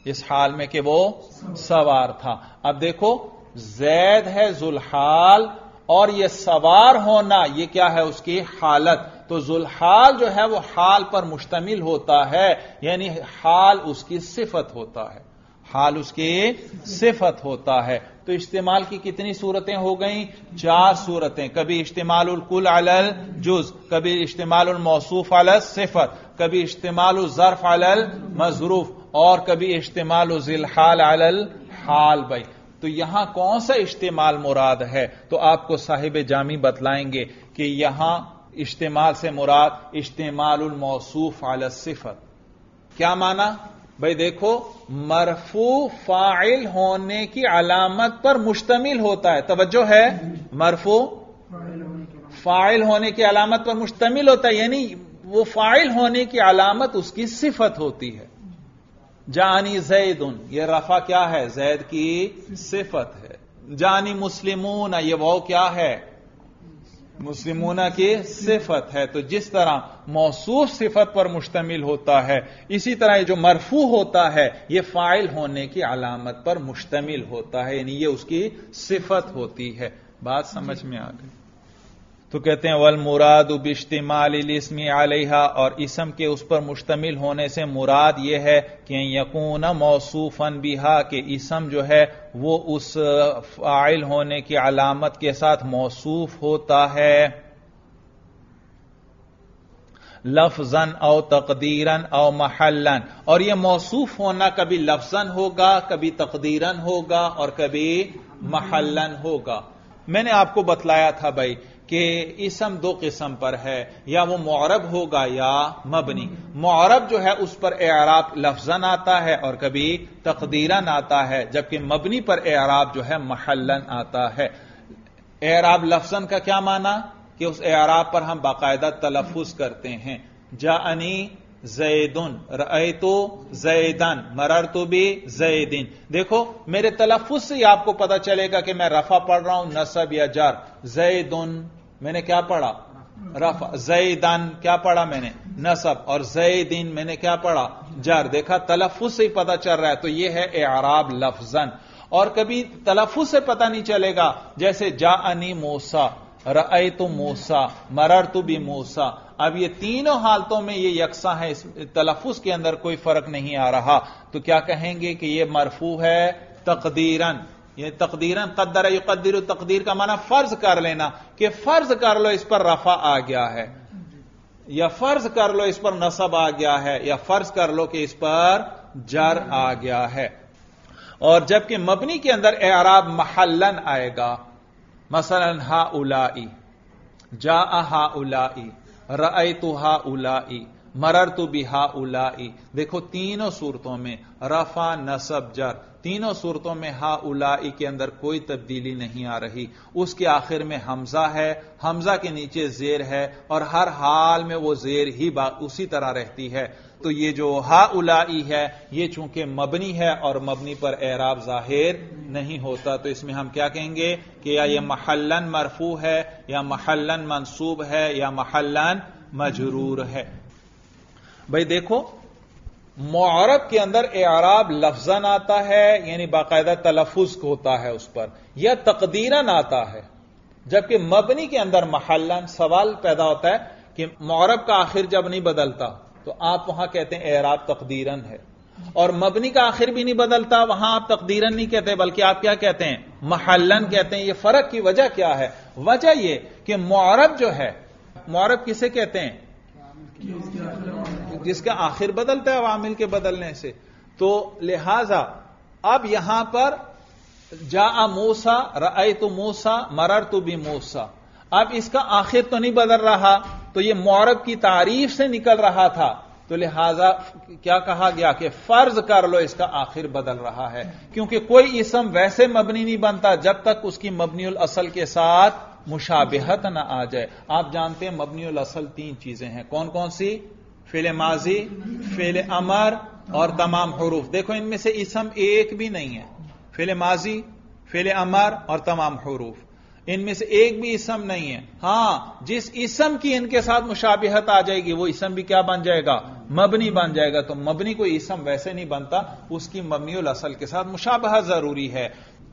A: اس حال میں کہ وہ سوار تھا. اب دیکھو زید ہے ذوالحال اور یہ سوار ہونا یہ کیا ہے اس کی حالت. تو ذوالحال جو ہے وہ حال پر مشتمل ہوتا ہے, یعنی حال اس کی صفت ہوتا ہے, حال اس کی صفت ہوتا ہے. تو استعمال کی کتنی صورتیں ہو گئیں؟ 4 صورتیں. کبھی اشتمال الکل علی الجز, کبھی اشتمال الموصوف علی الصفت, کبھی اشتمال الظرف علی المظروف, اور کبھی اشتمال ذی الحال علی الحال. بھائی تو یہاں کون سا استعمال مراد ہے؟ تو آپ کو صاحب جامی بتلائیں گے کہ یہاں استعمال سے مراد استعمال الموصوف علی الصفت. کیا معنی؟ بھائی دیکھو مرفوع فاعل ہونے کی علامت پر مشتمل ہوتا ہے. توجہ ہے, مرفوع فاعل ہونے کی علامت پر مشتمل ہوتا ہے, یعنی وہ فاعل ہونے کی علامت اس کی صفت ہوتی ہے. جانی زیدن, یہ رفع کیا ہے؟ زید کی صفت ہے. جانی مسلمون, یہ وہ کیا ہے؟ مسلمون کی صفت ہے. تو جس طرح موصوف صفت پر مشتمل ہوتا ہے, اسی طرح یہ جو مرفوع ہوتا ہے یہ فاعل ہونے کی علامت پر مشتمل ہوتا ہے, یعنی یہ اس کی صفت ہوتی ہے. بات سمجھ میں آ گئی؟ تو کہتے ہیں والمراد باشتمال الاسم علیہا, اور اسم کے اس پر مشتمل ہونے سے مراد یہ ہے کہ یکون موصوفا بہا, کہ اسم جو ہے وہ اس فاعل ہونے کی علامت کے ساتھ موصوف ہوتا ہے, لفظاً او تقدیراً او محلاً. اور یہ موصوف ہونا کبھی لفظاً ہوگا, کبھی تقدیراً ہوگا, اور کبھی محلاً ہوگا. میں نے آپ کو بتلایا تھا بھائی کہ اسم 2 قسم پر ہے, یا وہ معرب ہوگا یا مبنی. معرب جو ہے اس پر اعراب لفظاً آتا ہے اور کبھی تقدیراً آتا ہے, جبکہ مبنی پر اعراب جو ہے محلاً آتا ہے. اعراب لفظاً کا کیا معنی؟ کہ اس اعراب پر ہم باقاعدہ تلفظ کرتے ہیں. جاءنی زیدن, رأیتو زیدن, مررت بزیدن. دیکھو میرے تلفظ سے ہی آپ کو پتا چلے گا کہ میں رفع پڑھ رہا ہوں نصب یا جر. زیدن میں نے کیا پڑھا؟ رفع. زیدن کیا پڑھا میں نے؟ نصب. اور زیدن میں نے کیا پڑھا؟ جر. دیکھا تلفظ سے ہی پتا چل رہا ہے. تو یہ ہے اعراب لفظاً. اور کبھی تلفظ سے پتا نہیں چلے گا, جیسے جاءنی موسیٰ, رأیت موسیٰ, مررت بموسیٰ. اب یہ تینوں حالتوں میں یہ یکساں ہے, اس تلفظ کے اندر کوئی فرق نہیں آ رہا. تو کیا کہیں گے کہ یہ مرفوع ہے تقدیراً. یہ تقدیراً, قدر یقدر, تقدیر کا معنی فرض کر لینا, کہ فرض کر لو اس پر رفع آ گیا ہے, یا فرض کر لو اس پر نصب آ گیا ہے, یا فرض کر لو کہ اس پر جر آ گیا ہے. اور جبکہ مبنی کے اندر اعراب محلاً آئے گا, مثلا ہؤلاء, جاء ہؤلاء, رأیت ہؤلاء, مررت بہؤلاء. دیکھو تینوں صورتوں میں رفع نصب جر, تینوں صورتوں میں ہؤلاء کے اندر کوئی تبدیلی نہیں آ رہی. اس کے آخر میں حمزہ ہے, حمزہ کے نیچے زیر ہے, اور ہر حال میں وہ زیر ہی اسی طرح رہتی ہے. تو یہ جو ہؤلاء ہے یہ چونکہ مبنی ہے اور مبنی پر اعراب ظاہر نہیں ہوتا, تو اس میں ہم کیا کہیں گے کہ یا یہ محلاً مرفوع ہے, یا محلاً منصوب ہے, یا محلاً مجرور ہے. بھئی دیکھو معرب کے اندر اعراب لفظاً آتا ہے, یعنی باقاعدہ تلفظ ہوتا ہے اس پر, یا تقدیراً آتا ہے. جبکہ مبنی کے اندر محلاً. سوال پیدا ہوتا ہے کہ معرب کا آخر جب نہیں بدلتا تو آپ وہاں کہتے ہیں اعراب تقدیراً ہے, اور مبنی کا آخر بھی نہیں بدلتا, وہاں آپ تقدیراً نہیں کہتے بلکہ آپ کیا کہتے ہیں؟ محلاً کہتے ہیں. یہ فرق کی وجہ کیا ہے؟ وجہ یہ کہ معرب جو ہے, معرب کسے کہتے ہیں؟ جس کا آخر بدلتا ہے عوامل کے بدلنے سے. تو لہذا اب یہاں پر جاء موسیٰ, رأیت موسیٰ, مررت بموسیٰ, اب اس کا آخر تو نہیں بدل رہا, تو یہ معرب کی تعریف سے نکل رہا تھا, تو لہذا کیا کہا گیا کہ فرض کر لو اس کا آخر بدل رہا ہے, کیونکہ کوئی اسم ویسے مبنی نہیں بنتا جب تک اس کی مبنی الاصل کے ساتھ مشابہت نہ آ جائے. آپ جانتے ہیں مبنی الاصل 3 چیزیں ہیں, کون کون سی؟ فعل ماضی, فعل امر اور تمام حروف. دیکھو ان میں سے اسم ایک بھی نہیں ہے, فعل ماضی, فعل امر اور تمام حروف. ان میں سے ایک بھی اسم نہیں ہے. ہاں جس اسم کی ان کے ساتھ مشابہت آ جائے گی وہ اسم بھی کیا بن جائے گا؟ مبنی بن جائے گا. تو مبنی کوئی اسم ویسے نہیں بنتا، اس کی مبنی الاصل کے ساتھ مشابہت ضروری ہے.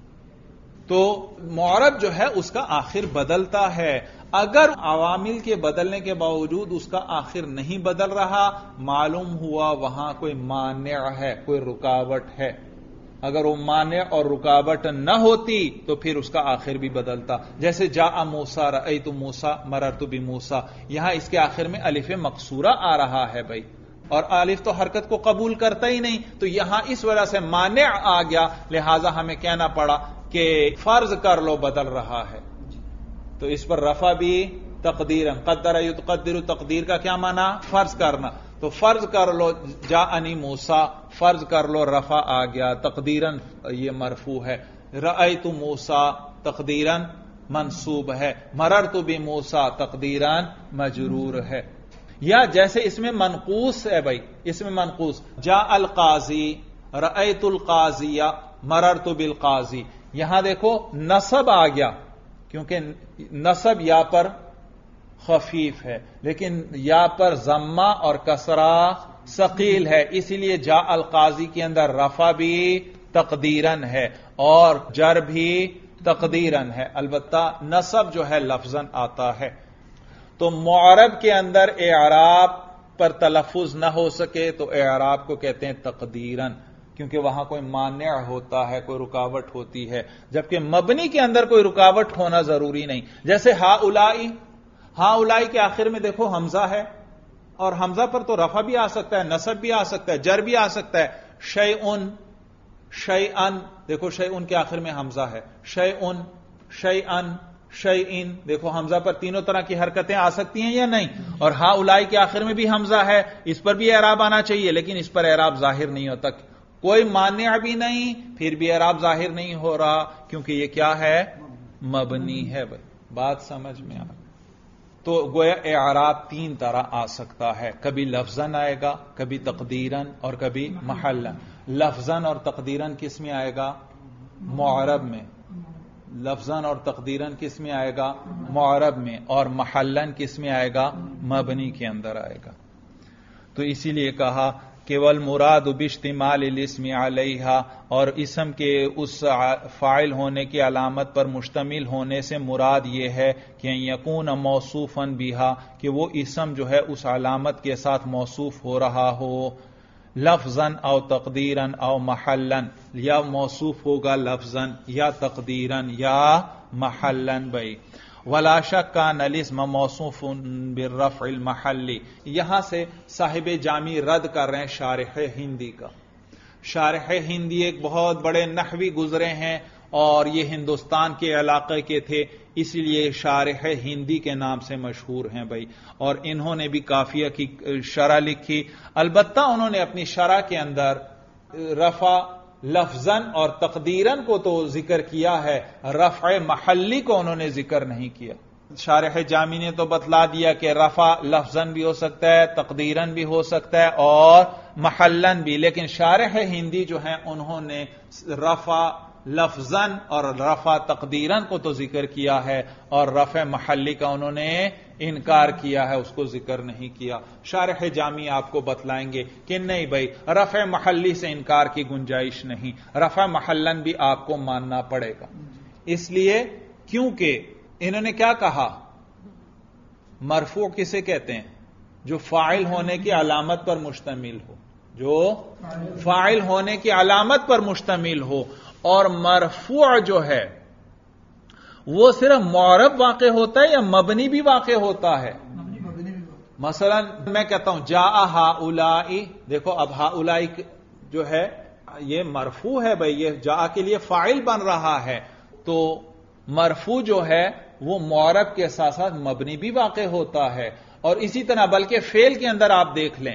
A: تو معرب جو ہے اس کا آخر بدلتا ہے. اگر عوامل کے بدلنے کے باوجود اس کا آخر نہیں بدل رہا، معلوم ہوا وہاں کوئی مانع ہے، کوئی رکاوٹ ہے. اگر وہ مانع اور رکاوٹ نہ ہوتی تو پھر اس کا آخر بھی بدلتا. جیسے جاء موسیٰ رأیت موسیٰ مررت بموسیٰ، یہاں اس کے آخر میں الف مقصورہ آ رہا ہے بھائی، اور الف تو حرکت کو قبول کرتا ہی نہیں، تو یہاں اس وجہ سے مانع آ گیا، لہذا ہمیں کہنا پڑا کہ فرض کر لو بدل رہا ہے. تو اس پر رفع بھی تقدیرا، قدر یتقدر، تقدیر کا کیا معنی؟ فرض کرنا. تو فرض کر لو جاءنی موسیٰ، فرض کر لو رفع آ گیا، تقدیراً یہ مرفوع ہے. رأیت موسیٰ تقدیراً منصوب ہے، مررت بموسیٰ تقدیراً مجرور ہے. یا جیسے اس میں منقوص ہے بھائی، اس میں منقوص جاء القاضی رأیت القاضی مررت بالقاضی، یہاں دیکھو نصب آ گیا کیونکہ نصب یا پر خفیف ہے، لیکن یا پر ضمہ اور کسرہ ثقیل ہے، اسی لیے جاء القاضی کے اندر رفع بھی تقدیراً ہے اور جر بھی تقدیراً ہے. البتہ نصب جو ہے لفظاً آتا ہے. تو معرب کے اندر اعراب پر تلفظ نہ ہو سکے تو اعراب کو کہتے ہیں تقدیراً، کیونکہ وہاں کوئی مانع ہوتا ہے، کوئی رکاوٹ ہوتی ہے. جبکہ مبنی کے اندر کوئی رکاوٹ ہونا ضروری نہیں. جیسے ہاؤلائی، ہاؤلائی کے آخر میں دیکھو حمزہ ہے، اور حمزہ پر تو رفع بھی آ سکتا ہے، نصب بھی آ سکتا ہے، جر بھی آ سکتا ہے. شیئن، شیئن، دیکھو شیئن کے آخر میں حمزہ ہے. شیئن، شیئن، شیئن، دیکھو حمزہ پر تینوں طرح کی حرکتیں آ سکتی ہیں یا نہیں. اور ہاؤلائی کے آخر میں بھی حمزہ ہے، اس پر بھی اعراب آنا چاہیے، لیکن اس پر اعراب ظاہر نہیں ہوتا، کوئی مانع بھی نہیں، پھر بھی اعراب ظاہر نہیں ہو رہا کیونکہ یہ کیا ہے؟ مبنی ہے. بھائی بات سمجھ میں آ، تو گویا اعراب تین طرح آ سکتا ہے، کبھی لفظاً آئے گا، کبھی تقدیراً، اور کبھی محلاً. لفظاً اور تقدیراً کس میں آئے گا؟ معرب میں. لفظاً اور تقدیراً کس میں آئے گا؟ معرب میں. اور محلاً کس میں آئے گا؟ مبنی کے اندر آئے گا. تو اسی لیے کہا کہ والمراد باشتمال الاسم علیہا، اور اسم کے اس فاعل ہونے کی علامت پر مشتمل ہونے سے مراد یہ ہے کہ یکون موصوفا بہا، کہ وہ اسم جو ہے اس علامت کے ساتھ موصوف ہو رہا ہو، لفظاً او تقدیراً او محلاً، یا موصوف ہوگا لفظاً یا تقدیراً یا محلاً. بھائی ولا شک کان الاسم موصوف بالرفع المحلی، یہاں سے صاحب جامی رد کر رہے ہیں شارح ہندی کا. شارح ہندی ایک بہت بڑے نحوی گزرے ہیں اور یہ ہندوستان کے علاقے کے تھے، اسی لیے شارح ہندی کے نام سے مشہور ہیں بھائی. اور انہوں نے بھی قافیہ کی شرح لکھی، البتہ انہوں نے اپنی شرح کے اندر رفع لفظاً اور تقدیراً کو تو ذکر کیا ہے، رفع محلی کو انہوں نے ذکر نہیں کیا. شارح جامی نے تو بتلا دیا کہ رفع لفظاً بھی ہو سکتا ہے، تقدیراً بھی ہو سکتا ہے اور محلاً بھی، لیکن شارح ہندی جو ہیں انہوں نے رفع لفظاً اور رفع تقدیراً کو تو ذکر کیا ہے، اور رفع محلی کا انہوں نے انکار کیا ہے، اس کو ذکر نہیں کیا. شارح جامی آپ کو بتلائیں گے کہ نہیں بھائی، رفع محلی سے انکار کی گنجائش نہیں، رفع محلاً بھی آپ کو ماننا پڑے گا. اس لیے کیونکہ انہوں نے کیا کہا؟ مرفوع کسے کہتے ہیں؟ جو فاعل ہونے کی علامت پر مشتمل ہو، جو فاعل ہونے کی علامت پر مشتمل ہو. اور مرفوع جو ہے وہ صرف معرب واقع ہوتا ہے یا مبنی بھی واقع ہوتا ہے؟ مثلا میں کہتا ہوں جاء ہؤلاء، دیکھو اب ہؤلاء جو ہے یہ مرفوع ہے بھائی، یہ جاء کے لیے فاعل بن رہا ہے. تو مرفوع جو ہے وہ معرب کے ساتھ ساتھ مبنی بھی واقع ہوتا ہے. اور اسی طرح بلکہ فعل کے اندر آپ دیکھ لیں،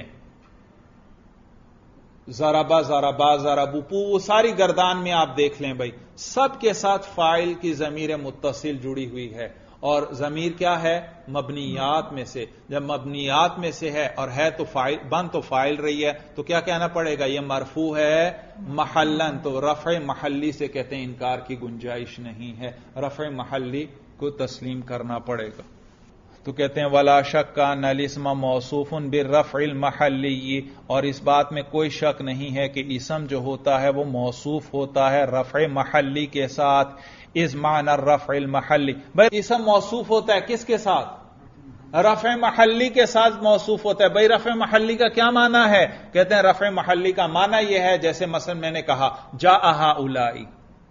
A: ضربا ضربا ضربوا، ساری گردان میں آپ دیکھ لیں بھائی، سب کے ساتھ فاعل کی ضمیر متصل جڑی ہوئی ہے. اور ضمیر کیا ہے؟ مبنیات میں سے. جب مبنیات میں سے ہے اور ہے تو فاعل، بن تو فاعل رہی ہے، تو کیا کہنا پڑے گا؟ یہ مرفوع ہے محلاً. تو رفع محلی سے کہتے ہیں انکار کی گنجائش نہیں ہے، رفع محلی کو تسلیم کرنا پڑے گا. تو کہتے ہیں ولا شک ان الاسم موصوف بالرفع المحلی، اور اس بات میں کوئی شک نہیں ہے کہ اسم جو ہوتا ہے وہ موصوف ہوتا ہے رفع محلی کے ساتھ. از معنی الرفع المحلی، بھائی اسم موصوف ہوتا ہے کس کے ساتھ؟ رفع محلی کے ساتھ موصوف ہوتا ہے. بھائی رفع محلی کا کیا معنی ہے؟ کہتے ہیں رفع محلی کا معنی یہ ہے جیسے مثلا میں نے کہا جاء ہؤلاء،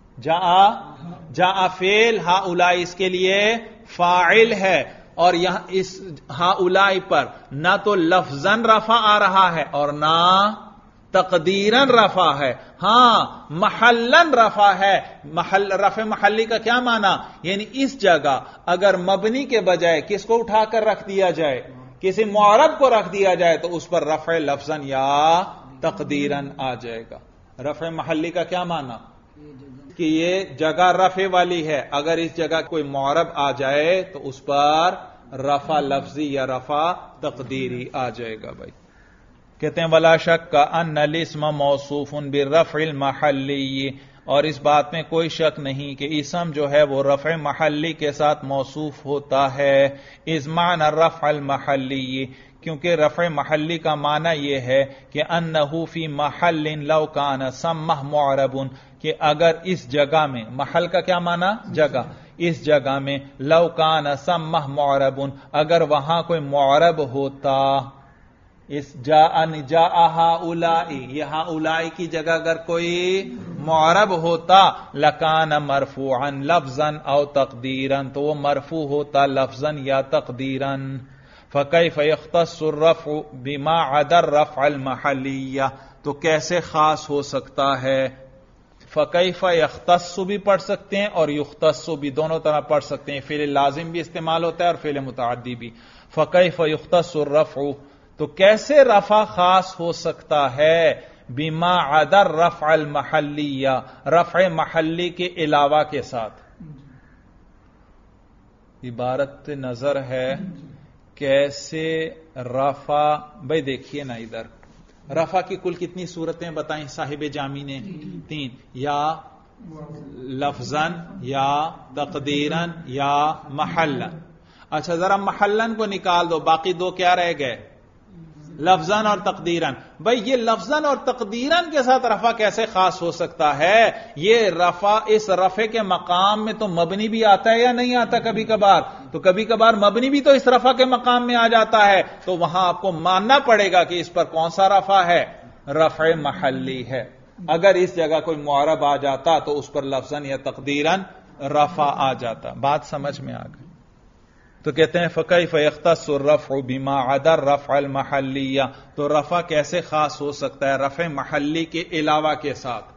A: جاء فعل، ہؤلاء اس کے لیے فاعل ہے، اور یہاں اس ہؤلاء پر نہ تو لفظاً رفع آ رہا ہے اور نہ تقدیراً رفع ہے، ہاں محلاً رفع ہے. رفع محلی کا کیا معنی؟ یعنی اس جگہ اگر مبنی کے بجائے کس کو اٹھا کر رکھ دیا جائے، کسی معرب کو رکھ دیا جائے تو اس پر رفع لفظاً یا تقدیراً آ جائے گا. رفع محلی کا کیا معنی؟ کہ یہ جگہ رفع والی ہے، اگر اس جگہ کوئی معرب آ جائے تو اس پر رفع لفظی یا رفع تقدیری آ جائے گا. بھائی کہتے ہیں ولا شک ان الاسم موصوف بالرفع المحلی، اور اس بات میں کوئی شک نہیں کہ اسم جو ہے وہ رفع محلی کے ساتھ موصوف ہوتا ہے. از معنی الرفع المحلی، کیونکہ رفع محلی کا معنی یہ ہے کہ انہ فی محل لو کان سمہ معرب، کہ اگر اس جگہ میں، محل کا کیا معنی؟ جگہ، اس جگہ میں لو کان سمہ معرب، اگر وہاں کوئی معرب ہوتا، اس جاء ہؤلاء، یہ ہؤلاء کی جگہ اگر کوئی معرب ہوتا لکان مرفوعا لفظا او تقدیرا، تو وہ مرفوع ہوتا لفظا یا تقدیرا. فکیف یختص الرفع بما عدا الرفع المحلیہ، تو کیسے خاص ہو سکتا ہے؟ فکیف یختص بھی پڑھ سکتے ہیں اور یختص بھی، دونوں طرح پڑھ سکتے ہیں. فعل لازم بھی استعمال ہوتا ہے اور فعل متعدی بھی. فکیف یختص الرفع، تو کیسے رفع خاص ہو سکتا ہے؟ بما عدا الرفع المحلیہ، رفع محلی کے علاوہ کے ساتھ. عبارت نظر ہے کیسے رفع، بھائی دیکھیے نا ادھر، رفع کی کل کتنی صورتیں بتائیں صاحب جامی نے؟ 3، یا لفظاً یا تقدیراً یا محلاً. اچھا ذرا محلاً کو نکال دو، باقی 2 کیا رہ گئے؟ لفظاً اور تقدیراً. بھائی یہ لفظاً اور تقدیراً کے ساتھ رفع کیسے خاص ہو سکتا ہے؟ یہ رفع اس رفع کے مقام میں تو مبنی بھی آتا ہے یا نہیں آتا کبھی کبھار؟ تو کبھی کبھار مبنی بھی تو اس رفع کے مقام میں آ جاتا ہے، تو وہاں آپ کو ماننا پڑے گا کہ اس پر کون سا رفع ہے؟ رفع محلی ہے. اگر اس جگہ کوئی معرب آ جاتا تو اس پر لفظاً یا تقدیراً رفع آ جاتا. بات سمجھ میں آ گئی؟ تو کہتے ہیں فکیف یختص الرفع بما عدا الرفع المحلیہ، تو رفع کیسے خاص ہو سکتا ہے رفع محلی کے علاوہ کے ساتھ؟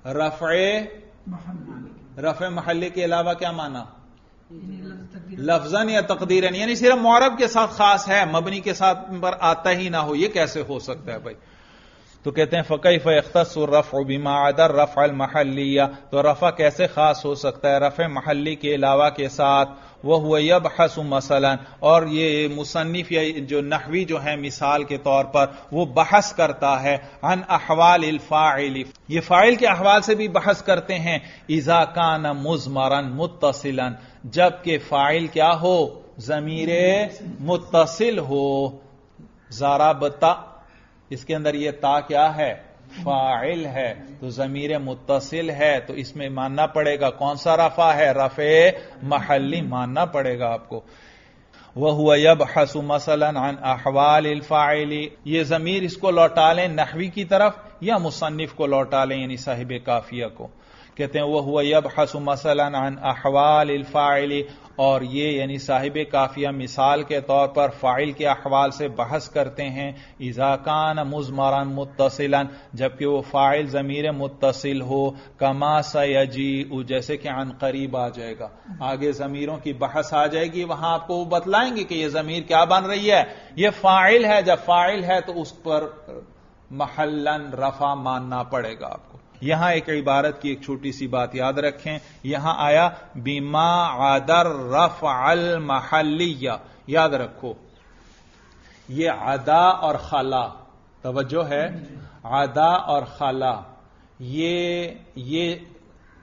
A: رفع محلی کے علاوہ کیا معنی؟ لفظاً یا تقدیراً، یعنی صرف معرب کے ساتھ خاص ہے، مبنی کے ساتھ پر آتا ہی نہ ہو. یہ کیسے ہو سکتا ہے بھائی؟ تو کہتے ہیں فکیف یختص الرفع بما عدا الرفع المحلیہ، تو رفع کیسے خاص ہو سکتا ہے رفع محلی کے علاوہ کے ساتھ. وہو یبحث مثلا، اور یہ مصنف یا جو نحوی جو ہے مثال کے طور پر وہ بحث کرتا ہے عن احوال الفاعل، یہ فاعل کے احوال سے بھی بحث کرتے ہیں. اذا کان مضمرا متصلا، جبکہ فاعل کیا ہو؟ ضمیر متصل ہو. ضربتا، اس کے اندر یہ تا کیا ہے؟ فاعل ہے، تو ضمیر متصل ہے، تو اس میں ماننا پڑے گا کون سا رفع ہے؟ رفع محلی ماننا پڑے گا آپ کو. وَهُوَ يَبْحَثُ مَثَلًا عَنْ أَحْوَالِ الْفَاعِلِ، یہ ضمیر اس کو لوٹا لیں نحوی کی طرف یا مصنف کو لوٹا لیں یعنی صاحب کافیہ کو. کہتے ہیں وَهُوَ يَبْحَثُ مَثَلًا عَنْ أَحْوَالِ الْفَاعِلِ، اور یہ یعنی صاحب کافیہ مثال کے طور پر فاعل کے احوال سے بحث کرتے ہیں. اذا کان مضمرا متصلا، جبکہ وہ فاعل ضمیر متصل ہو. کما سیجیء، جیسے کہ عن قریب آ جائے گا، آگے ضمیروں کی بحث آ جائے گی، وہاں آپ کو وہ بتلائیں گے کہ یہ ضمیر کیا بن رہی ہے. یہ فاعل ہے، جب فاعل ہے تو اس پر محلاً رفع ماننا پڑے گا آپ کو. یہاں ایک عبارت کی ایک چھوٹی سی بات یاد رکھیں، یہاں آیا بما عدا الرفع المحلیہ، یاد رکھو یہ عدا اور خلا، توجہ ہے، عدا اور خلا یہ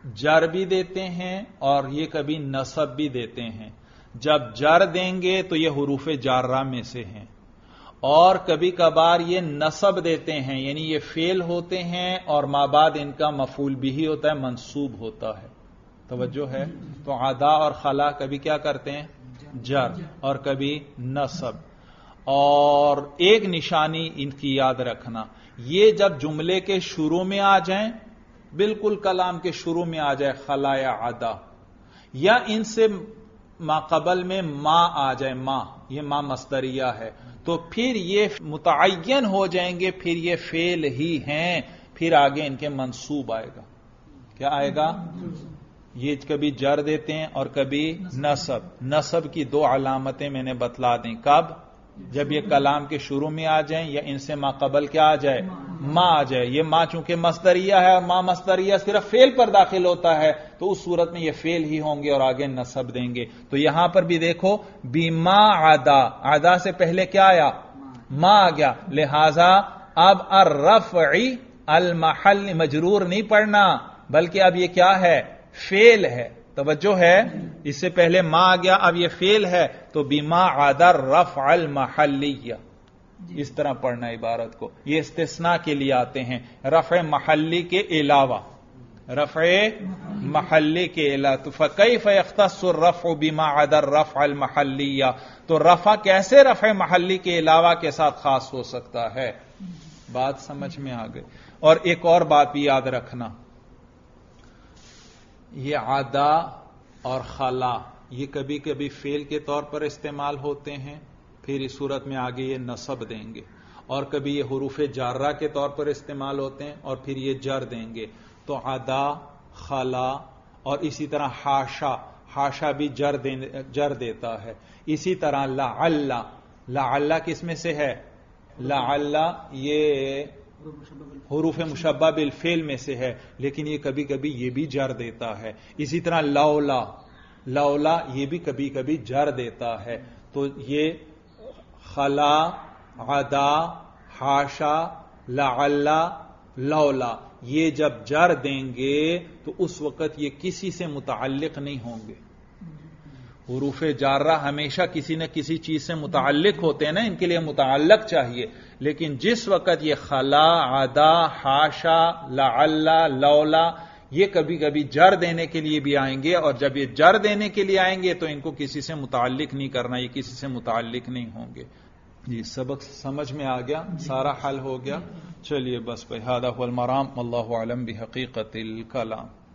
A: جر بھی دیتے ہیں اور یہ کبھی نصب بھی دیتے ہیں. جب جر دیں گے تو یہ حروف جارہ میں سے ہیں، اور کبھی کبھار یہ نصب دیتے ہیں، یعنی یہ فعل ہوتے ہیں اور مابعد ان کا مفعول بھی ہوتا ہے، منصوب ہوتا ہے. توجہ ہے؟ تو عدا اور خلا کبھی کیا کرتے ہیں؟ جر، اور کبھی نصب. اور ایک نشانی ان کی یاد رکھنا، یہ جب جملے کے شروع میں آ جائیں، بالکل کلام کے شروع میں آ جائے خلا یا عدا، یا ان سے ما قبل میں ما آ جائے، ما، یہ ما مصدریہ ہے، تو پھر یہ متعین ہو جائیں گے، پھر یہ فعل ہی ہیں، پھر آگے ان کے منصوب آئے گا. کیا آئے گا؟ یہ کبھی جر دیتے ہیں اور کبھی نصب. نصب کی دو علامتیں میں نے بتلا دیں. کب؟ جب یہ کلام کے شروع میں آ جائیں یا ان سے ما قبل کیا آ جائے؟ ما آ جائے. یہ ما چونکہ مصدریہ ہے اور ما مصدریہ صرف فعل پر داخل ہوتا ہے، تو اس صورت میں یہ فعل ہی ہوں گے اور آگے نصب دیں گے. تو یہاں پر بھی دیکھو بما عدا، عدا سے پہلے کیا آیا؟ ما آ گیا. لہذا اب الرفع المحل مجرور نہیں پڑھنا، بلکہ اب یہ کیا ہے؟ فعل ہے. توجہ ہے؟ اس سے پہلے ما آ گیا، اب یہ فعل ہے، تو بما عدا الرفع المحلیہ، اس طرح پڑھنا عبارت کو. یہ استثناء کے لیے آتے ہیں، رفع محلی کے علاوہ، رفع محلی کے علاوہ. تو فکیف یختص الرفع بما عدا الرفع المحلیہ، تو رفع کیسے رفع محلی کے علاوہ کے ساتھ خاص ہو سکتا ہے؟ بات سمجھ میں آ گئی. اور ایک اور بات بھی یاد رکھنا، یہ عدا اور خلا یہ کبھی کبھی فعل کے طور پر استعمال ہوتے ہیں، پھر اس صورت میں آگے یہ نصب دیں گے، اور کبھی یہ حروف جارہ کے طور پر استعمال ہوتے ہیں اور پھر یہ جر دیں گے. تو عدا، خلا، اور اسی طرح حاشا، حاشا بھی جر دیتا ہے. اسی طرح لعل، لعل کس میں سے ہے؟ لعل یہ حروف مشبہ بالفعل میں سے ہے، لیکن یہ کبھی کبھی یہ بھی جر دیتا ہے. اسی طرح لولا، لولا یہ بھی کبھی کبھی جر دیتا ہے. تو یہ خلا، عدا، حاشا، لعل، لولا یہ جب جر دیں گے تو اس وقت یہ کسی سے متعلق نہیں ہوں گے. حروف جارہ ہمیشہ کسی نہ کسی چیز سے متعلق ہوتے ہیں نا، ان کے لیے متعلق چاہیے. لیکن جس وقت یہ خلا، عدا، حاشا، لعل، لولا یہ کبھی کبھی جر دینے کے لیے بھی آئیں گے، اور جب یہ جر دینے کے لیے آئیں گے تو ان کو کسی سے متعلق نہیں کرنا، یہ کسی سے متعلق نہیں ہوں گے. جی سبق سمجھ میں آ گیا، سارا حل ہو گیا. چلیے بس بھائی، ھذا ھو المرام، واللہ اعلم بحقیقت الکلام.